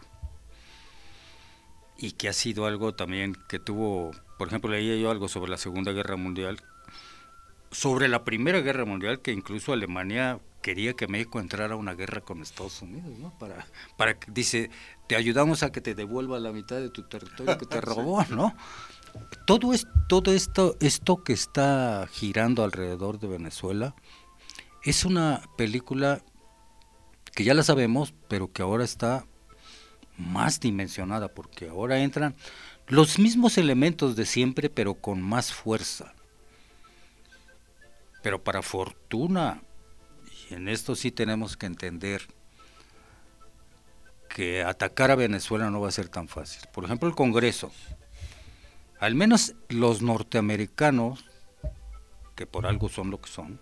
y que ha sido algo también que tuvo, por ejemplo, leía yo algo sobre la Segunda Guerra Mundial, sobre la Primera Guerra Mundial, que incluso Alemania quería que México entrara a una guerra con Estados Unidos, ¿no? Para, para que, dice, te ayudamos a que te devuelva la mitad de tu territorio que te robó, ¿no? Todo, es, todo esto, esto que está girando alrededor de Venezuela es una película que ya la sabemos, pero que ahora está más dimensionada, porque ahora entran los mismos elementos de siempre, pero con más fuerza. Pero para fortuna, y en esto sí tenemos que entender que atacar a Venezuela no va a ser tan fácil. Por ejemplo, el Congreso, al menos los norteamericanos, que por algo son lo que son,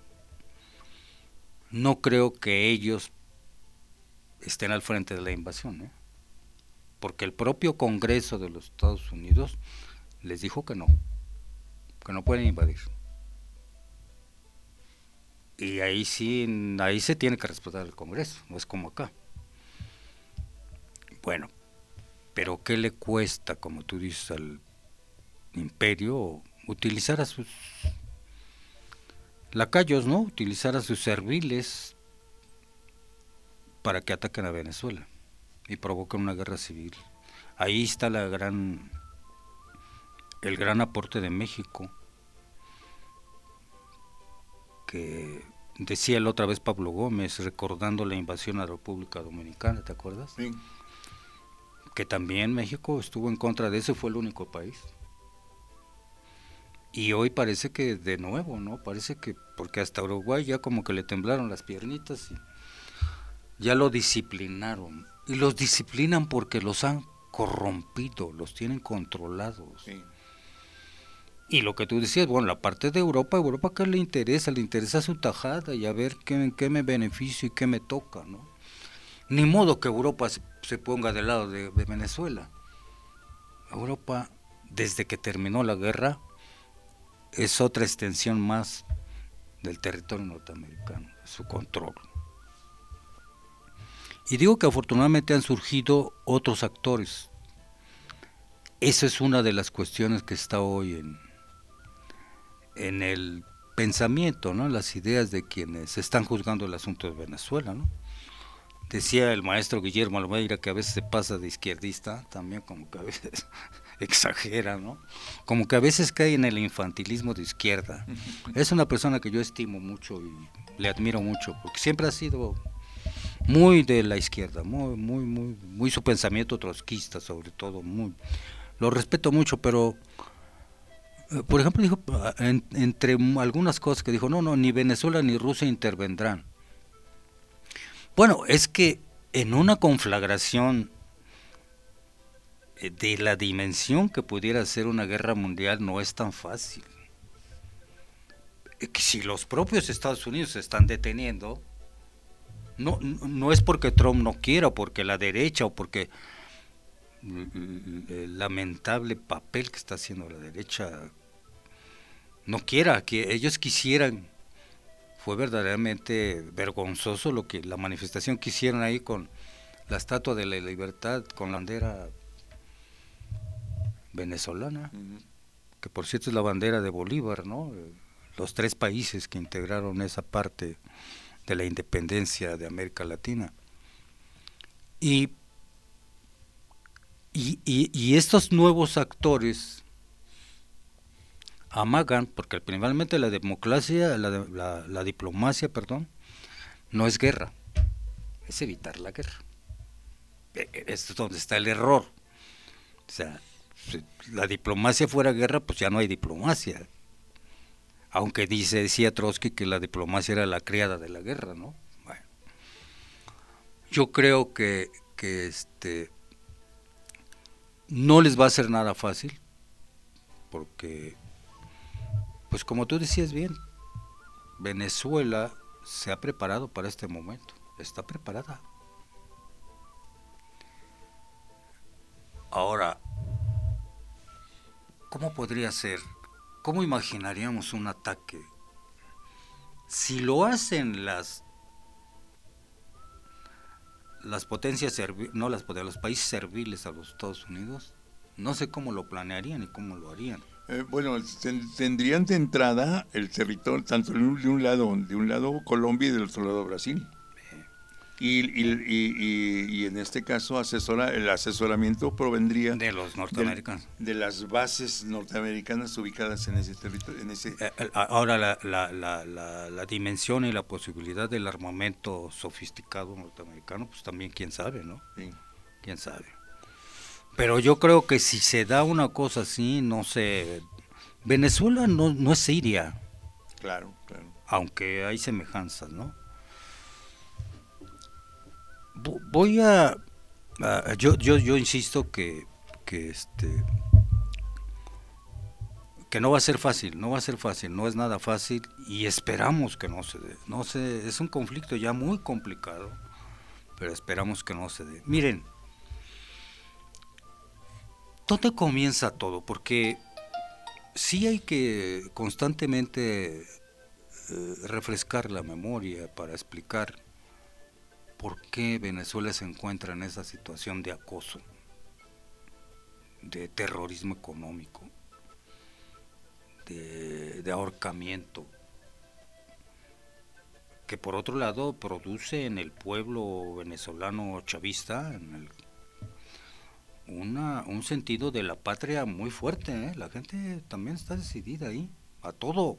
no creo que ellos estén al frente de la invasión, ¿eh? Porque el propio Congreso de los Estados Unidos les dijo que no, que no pueden invadir. Y ahí sí, ahí se tiene que respetar el Congreso, no es como acá. Bueno, pero ¿qué le cuesta, como tú dices, al imperio utilizar a sus lacayos, ¿no? Utilizar a sus serviles para que ataquen a Venezuela y provoquen una guerra civil? Ahí está la gran, el gran aporte de México, que decía la otra vez Pablo Gómez, recordando la invasión a la República Dominicana, ¿te acuerdas? Sí. Que también México estuvo en contra de eso, fue el único país. Y hoy parece que de nuevo, ¿no? Parece que, porque hasta Uruguay ya como que le temblaron las piernitas y ya lo disciplinaron. Y los disciplinan porque los han corrompido, los tienen controlados. Sí. Y lo que tú decías, bueno, la parte de Europa, Europa ¿qué le interesa? Le interesa su tajada y a ver qué, qué me beneficio y qué me toca, ¿no? Ni modo que Europa se, se ponga del lado de, de Venezuela. Europa, desde que terminó la guerra, es otra extensión más del territorio norteamericano, su control. Y digo que afortunadamente han surgido otros actores. Esa es una de las cuestiones que está hoy en, en el pensamiento, ¿no? Las ideas de quienes están juzgando el asunto de Venezuela, ¿no? Decía el maestro Guillermo Almeida que a veces se pasa de izquierdista, también como que a veces exagera, ¿no? Como que a veces cae en el infantilismo de izquierda. Es una persona que yo estimo mucho y le admiro mucho, porque siempre ha sido muy de la izquierda, muy, muy, muy, muy su pensamiento trotskista sobre todo, muy, lo respeto mucho, pero eh, por ejemplo dijo, en, entre algunas cosas que dijo, no, no, ni Venezuela ni Rusia intervendrán. Bueno, es que en una conflagración de la dimensión que pudiera ser una guerra mundial no es tan fácil. Que si los propios Estados Unidos se están deteniendo, no, no es porque Trump no quiera, o porque la derecha, o porque el lamentable papel que está haciendo la derecha no quiera, que ellos quisieran. Fue verdaderamente vergonzoso lo que la manifestación que hicieron ahí con la Estatua de la Libertad, con la bandera venezolana, Ujú. que por cierto es la bandera de Bolívar, ¿no? Los tres países que integraron esa parte de la independencia de América Latina. Y, y, y, y estos nuevos actores amagan, porque principalmente la democracia, la, la, la diplomacia, perdón, no es guerra, es evitar la guerra. Esto es donde está el error. O sea, si la diplomacia fuera guerra, pues ya no hay diplomacia. Aunque dice, decía Trotsky que la diplomacia era la criada de la guerra, ¿no? Bueno, yo creo que, que este no les va a ser nada fácil, porque, pues como tú decías bien, Venezuela se ha preparado para este momento, está preparada. Ahora, ¿cómo podría ser? ¿Cómo imaginaríamos un ataque? Si lo hacen las las potencias serviles, no las potencias, los países serviles a los Estados Unidos, no sé cómo lo planearían y cómo lo harían. Eh, bueno, ten, tendrían de entrada el territorio tanto de un, de un lado de un lado Colombia y del otro lado Brasil. Y, y, y, y, y en este caso asesora, el asesoramiento provendría de los norteamericanos, de, de las bases norteamericanas ubicadas en ese territorio. En ese... Eh, ahora la, la, la, la, la dimensión y la posibilidad del armamento sofisticado norteamericano, pues también quién sabe, ¿no? Sí. Quién sabe. Pero yo creo que si se da una cosa así, no sé, Venezuela no, no es Siria. Claro, claro. Aunque hay semejanzas, ¿no? Voy a, a yo, yo yo insisto que que este que no va a ser fácil, no va a ser fácil, no es nada fácil y esperamos que no se dé. No sé, es un conflicto ya muy complicado, pero esperamos que no se dé. Miren, ¿dónde comienza todo? Porque sí hay que constantemente eh, refrescar la memoria para explicar por qué Venezuela se encuentra en esa situación de acoso, de terrorismo económico, de, de ahorcamiento, que por otro lado produce en el pueblo venezolano chavista en el, una, un sentido de la patria muy fuerte, ¿eh? La gente también está decidida ahí, a todo.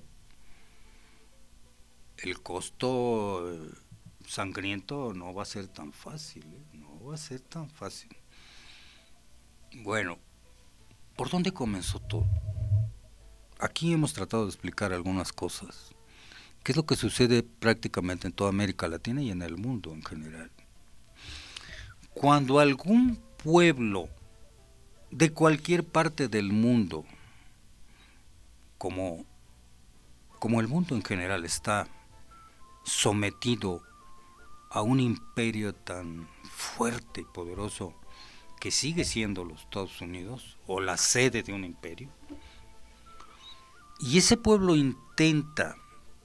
El costo eh, sangriento no va a ser tan fácil, ¿eh? No va a ser tan fácil. Bueno, ¿por dónde comenzó todo? Aquí hemos tratado de explicar algunas cosas. ¿Qué es lo que sucede prácticamente en toda América Latina y en el mundo en general? Cuando algún pueblo de cualquier parte del mundo, como, como el mundo en general, está sometido a un imperio tan fuerte y poderoso que sigue siendo los Estados Unidos, o la sede de un imperio, y ese pueblo intenta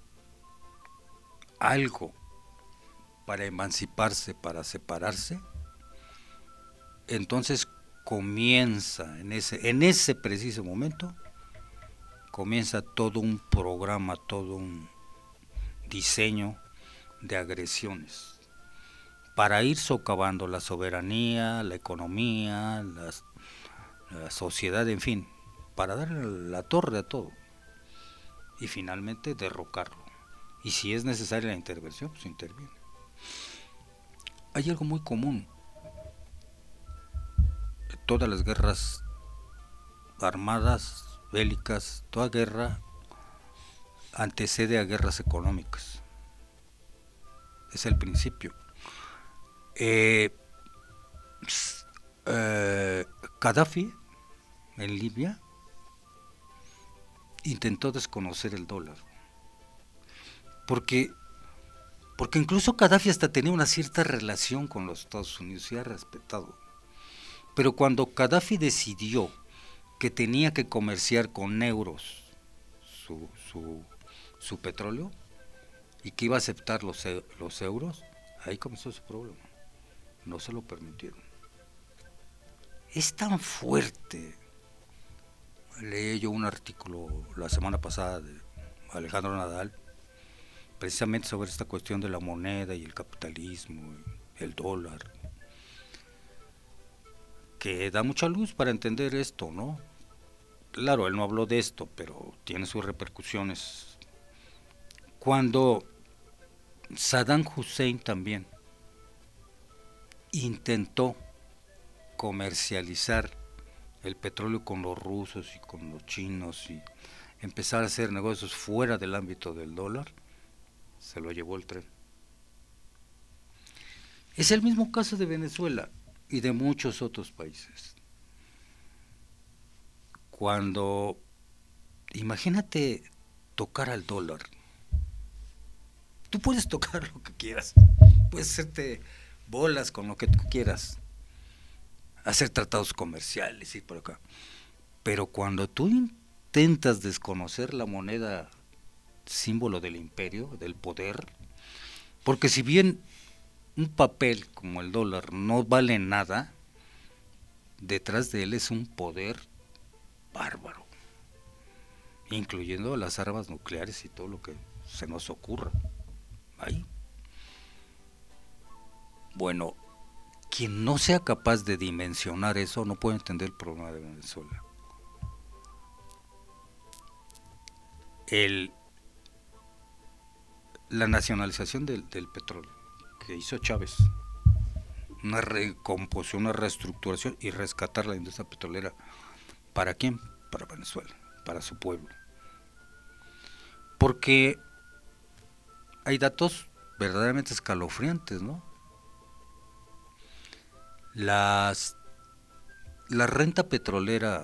algo para emanciparse, para separarse, entonces comienza en ese, en ese preciso momento, comienza todo un programa, todo un diseño de agresiones para ir socavando la soberanía, la economía, las, la sociedad, en fin, para darle la torre a todo y finalmente derrocarlo. Y si es necesaria la intervención, pues interviene. Hay algo muy común. Todas las guerras armadas, bélicas, toda guerra antecede a guerras económicas. Es el principio. Eh, eh, Gaddafi en Libia intentó desconocer el dólar. Porque, porque incluso Gaddafi hasta tenía una cierta relación con los Estados Unidos y era respetado. Pero cuando Gaddafi decidió que tenía que comerciar con euros su, su, su petróleo y que iba a aceptar los, los euros, ahí comenzó su problema. No se lo permitieron. Es tan fuerte leí yo un artículo la semana pasada de Alejandro Nadal, precisamente sobre esta cuestión de la moneda y el capitalismo, el dólar, que da mucha luz para entender esto, ¿no? Claro, él no habló de esto, pero tiene sus repercusiones. Cuando Saddam Hussein también intentó comercializar el petróleo con los rusos y con los chinos y empezar a hacer negocios fuera del ámbito del dólar, se lo llevó el tren. Es el mismo caso de Venezuela y de muchos otros países. Cuando, imagínate tocar al dólar, tú puedes tocar lo que quieras, puedes hacerte bolas con lo que tú quieras, hacer tratados comerciales y por acá, pero cuando tú intentas desconocer la moneda, símbolo del imperio, del poder, porque si bien un papel como el dólar no vale nada, detrás de él es un poder bárbaro, incluyendo las armas nucleares y todo lo que se nos ocurra ahí. Bueno, quien no sea capaz de dimensionar eso no puede entender el problema de Venezuela. El, la nacionalización del, del petróleo que hizo Chávez, una recomposición, una reestructuración y rescatar la industria petrolera, ¿para quién? Para Venezuela, para su pueblo. Porque hay datos verdaderamente escalofriantes, ¿no? Las, la renta petrolera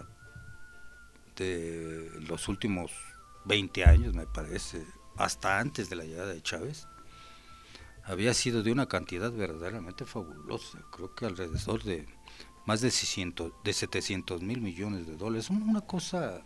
de los últimos veinte años, me parece, hasta antes de la llegada de Chávez, había sido de una cantidad verdaderamente fabulosa, creo que alrededor de más de, seiscientos, de setecientos mil millones de dólares, una cosa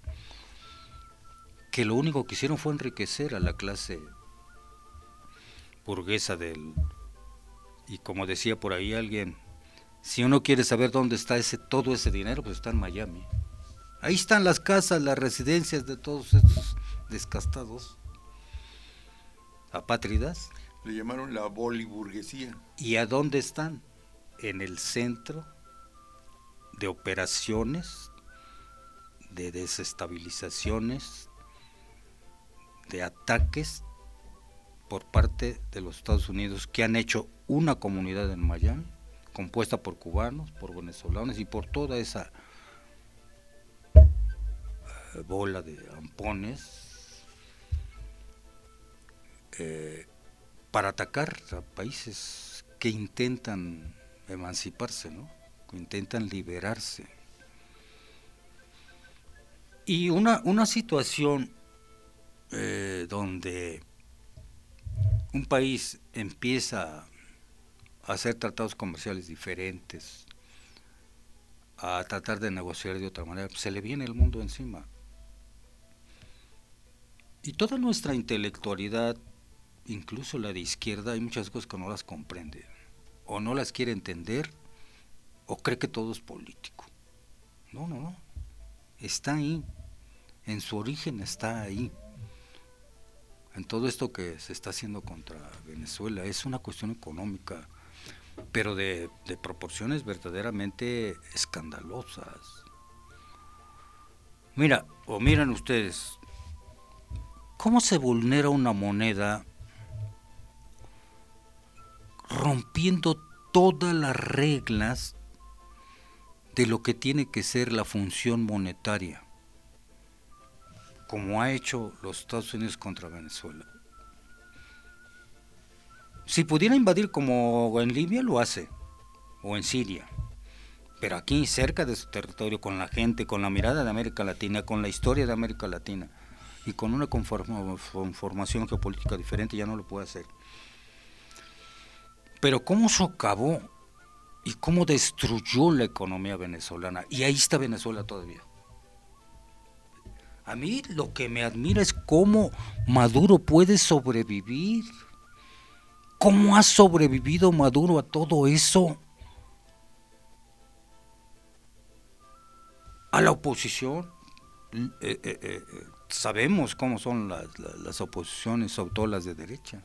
que lo único que hicieron fue enriquecer a la clase burguesa del, y como decía por ahí alguien, si uno quiere saber dónde está ese todo ese dinero, pues está en Miami. Ahí están las casas, las residencias de todos estos descastados apátridas. Le llamaron la boliburguesía. ¿Y a dónde están? En el centro de operaciones, de desestabilizaciones, de ataques por parte de los Estados Unidos, que han hecho una comunidad en Miami, compuesta por cubanos, por venezolanos y por toda esa uh, bola de ampones eh, para atacar a países que intentan emanciparse, ¿no? Que intentan liberarse. Y una, una situación eh, donde un país empieza a hacer tratados comerciales diferentes, a tratar de negociar de otra manera, pues se le viene el mundo encima. Y toda nuestra intelectualidad, incluso la de izquierda, hay muchas cosas que no las comprende, o no las quiere entender, o cree que todo es político. No, no, no. Está ahí. En su origen está ahí. En todo esto que se está haciendo contra Venezuela es una cuestión económica, pero de, de proporciones verdaderamente escandalosas. Mira, o miren ustedes, ¿cómo se vulnera una moneda rompiendo todas las reglas de lo que tiene que ser la función monetaria, como ha hecho los Estados Unidos contra Venezuela? Si pudiera invadir como en Libia, lo hace, o en Siria, pero aquí cerca de su territorio, con la gente, con la mirada de América Latina, con la historia de América Latina y con una conformación geopolítica diferente, ya no lo puede hacer. Pero cómo socavó y cómo destruyó la economía venezolana, y ahí está Venezuela todavía. A mí lo que me admira es cómo Maduro puede sobrevivir. ¿Cómo ha sobrevivido Maduro a todo eso? A la oposición, eh, eh, eh, sabemos cómo son las, las, las oposiciones, sobre todo las de derecha.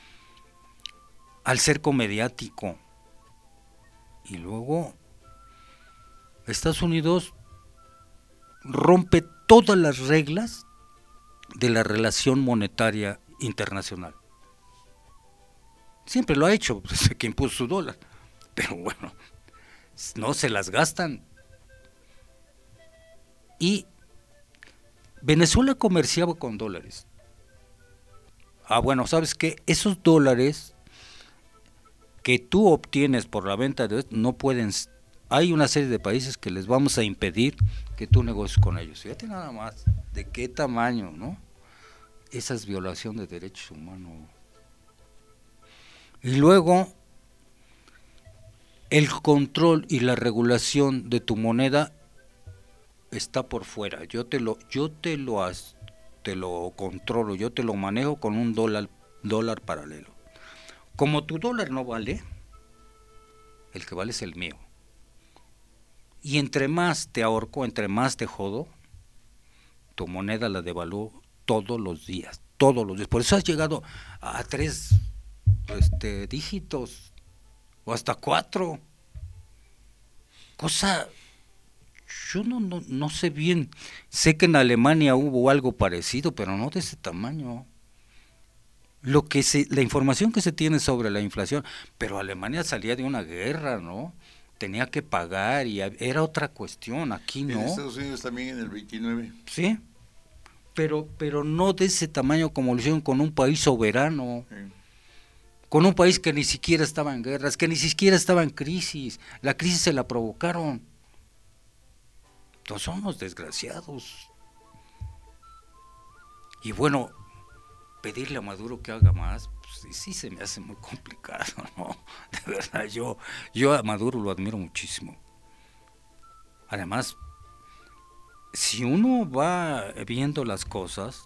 Al cerco mediático. Y luego Estados Unidos rompe todas las reglas de la relación monetaria internacional. Siempre lo ha hecho desde que impuso su dólar, pero bueno, no se las gastan. Y Venezuela comerciaba con dólares. Ah, bueno, ¿sabes qué? Esos dólares que tú obtienes por la venta de no pueden, hay una serie de países que les vamos a impedir que tú negocies con ellos. Fíjate nada más de qué tamaño, ¿no? Esa es violación de derechos humanos. Y luego el control y la regulación de tu moneda está por fuera. Yo te lo, yo te lo, te lo controlo, yo te lo manejo con un dólar, dólar paralelo. Como tu dólar no vale, el que vale es el mío. Y entre más te ahorco, entre más te jodo, tu moneda la devalúo todos los días, todos los días. Por eso has llegado a tres este, dígitos o hasta cuatro. Cosa, yo no, no, no sé bien. Sé que en Alemania hubo algo parecido, pero no de ese tamaño. Lo que se, la información que se tiene sobre la inflación, pero Alemania salía de una guerra, ¿no? Tenía que pagar y era otra cuestión, aquí no. En Estados Unidos también en el veintinueve. Sí, pero, pero no de ese tamaño como lo hicieron con un país soberano, sí. Con un país que ni siquiera estaba en guerras, que ni siquiera estaba en crisis, la crisis se la provocaron. Entonces son los desgraciados. Y bueno, pedirle a Maduro que haga más, pues sí se me hace muy complicado, ¿no? De verdad, yo, yo a Maduro lo admiro muchísimo. Además, si uno va viendo las cosas,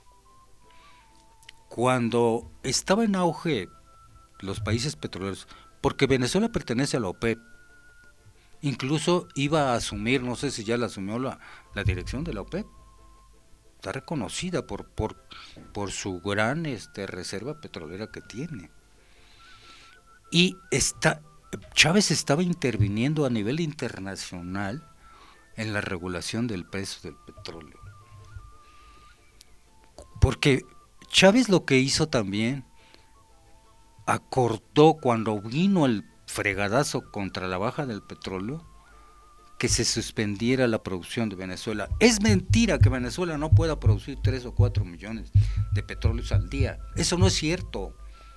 cuando estaba en auge los países petroleros, porque Venezuela pertenece a la OPEP, incluso iba a asumir, no sé si ya la asumió la, la dirección de la OPEP, está reconocida por por por su gran este reserva petrolera que tiene. Y está Chávez estaba interviniendo a nivel internacional en la regulación del precio del petróleo. Porque Chávez lo que hizo también, acordó cuando vino el fregadazo contra la baja del petróleo, que se suspendiera la producción de Venezuela. Es mentira que Venezuela no pueda producir tres o cuatro millones de petróleos al día. Eso no es cierto.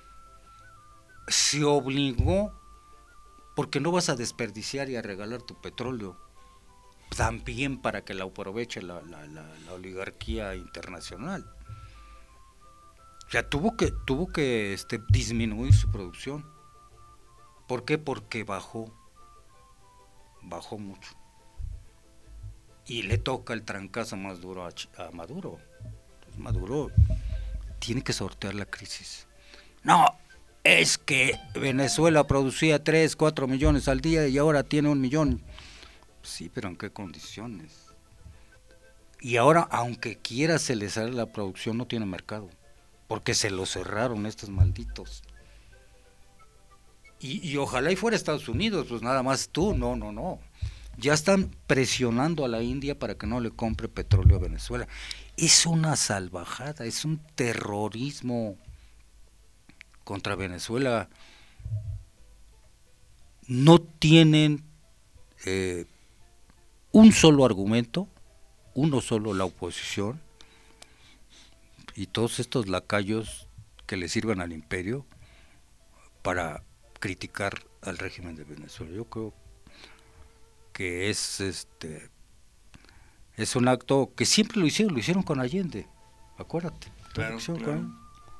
Se obligó, porque no vas a desperdiciar y a regalar tu petróleo, también para que la aproveche la, la, la, la oligarquía internacional. O sea, tuvo que, tuvo que este, disminuir su producción. ¿Por qué? Porque bajó. Bajó mucho. Y le toca el trancazo más duro a, a Maduro. Entonces Maduro tiene que sortear la crisis. No, es que Venezuela producía tres, cuatro millones al día y ahora tiene un millón. Sí, pero ¿en qué condiciones? Y ahora, aunque quiera acelerar la producción, no tiene mercado. Porque se lo cerraron estos malditos. Y, y ojalá y fuera Estados Unidos, pues nada más tú, no, no, no. Ya están presionando a la India para que no le compre petróleo a Venezuela. Es una salvajada, es un terrorismo contra Venezuela. No tienen eh, un solo argumento, uno solo la oposición, y todos estos lacayos que le sirvan al imperio para criticar al régimen de Venezuela. Yo creo que es este es un acto que siempre lo hicieron, lo hicieron con Allende, acuérdate. Claro, claro. Con...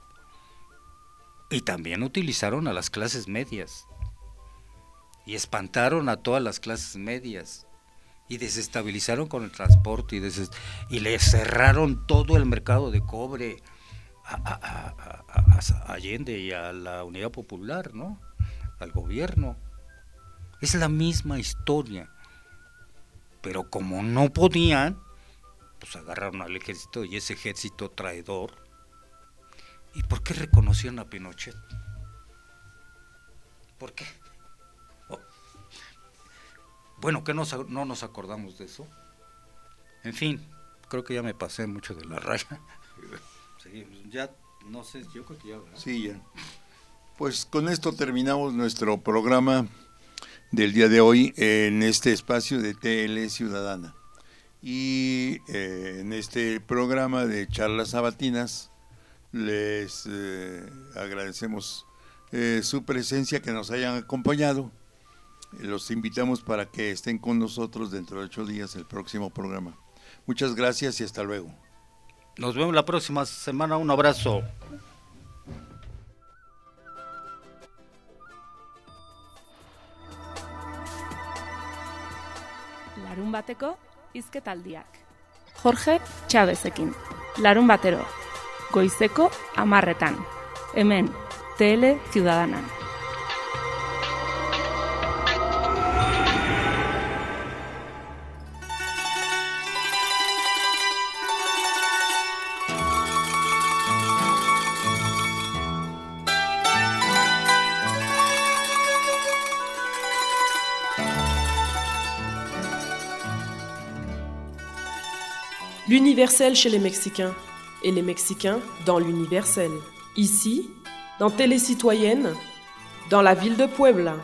Y también utilizaron a las clases medias y espantaron a todas las clases medias y desestabilizaron con el transporte y, des... y le cerraron todo el mercado de cobre a, a, a, a, a Allende y a la Unidad Popular, ¿no? Al gobierno. Es la misma historia, pero como no podían, pues agarraron al ejército y ese ejército traidor. ¿Y por qué reconocieron a Pinochet? ¿Por qué? Oh. Bueno, ¿qué nos, no nos acordamos de eso? En fin, creo que ya me pasé mucho de la raya. Sí, ya, no sé, yo creo que ya, ¿verdad? Sí, ya. Pues con esto terminamos nuestro programa del día de hoy en este espacio de T L Ciudadana. Y eh, en este programa de charlas sabatinas les eh, agradecemos eh, su presencia, que nos hayan acompañado. Los invitamos para que estén con nosotros dentro de ocho días el próximo programa. Muchas gracias y hasta luego. Nos vemos la próxima semana. Un abrazo. Larun bateko hizketaldiak. Jorge Chavezekin. Larun batero. Goizeko hamarretan. Hemen, T L Ciudadanan. L'universel chez les Mexicains, et les Mexicains dans l'universel. Ici, dans Télé Citoyenne, dans la ville de Puebla.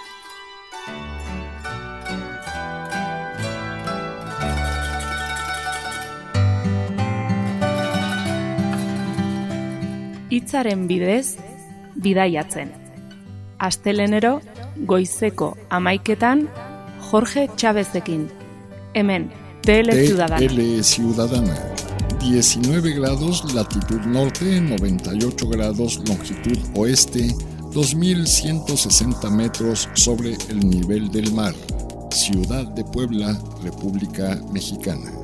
Hitzaren bidez, bidaiatzen. Astelenero, goizeko hamaiketan, Jorge Chavezekin. Hemen, T L Ciudadana. T L Ciudadana. diecinueve grados latitud norte, noventa y ocho grados longitud oeste, dos mil ciento sesenta metros sobre el nivel del mar. Ciudad de Puebla, República Mexicana.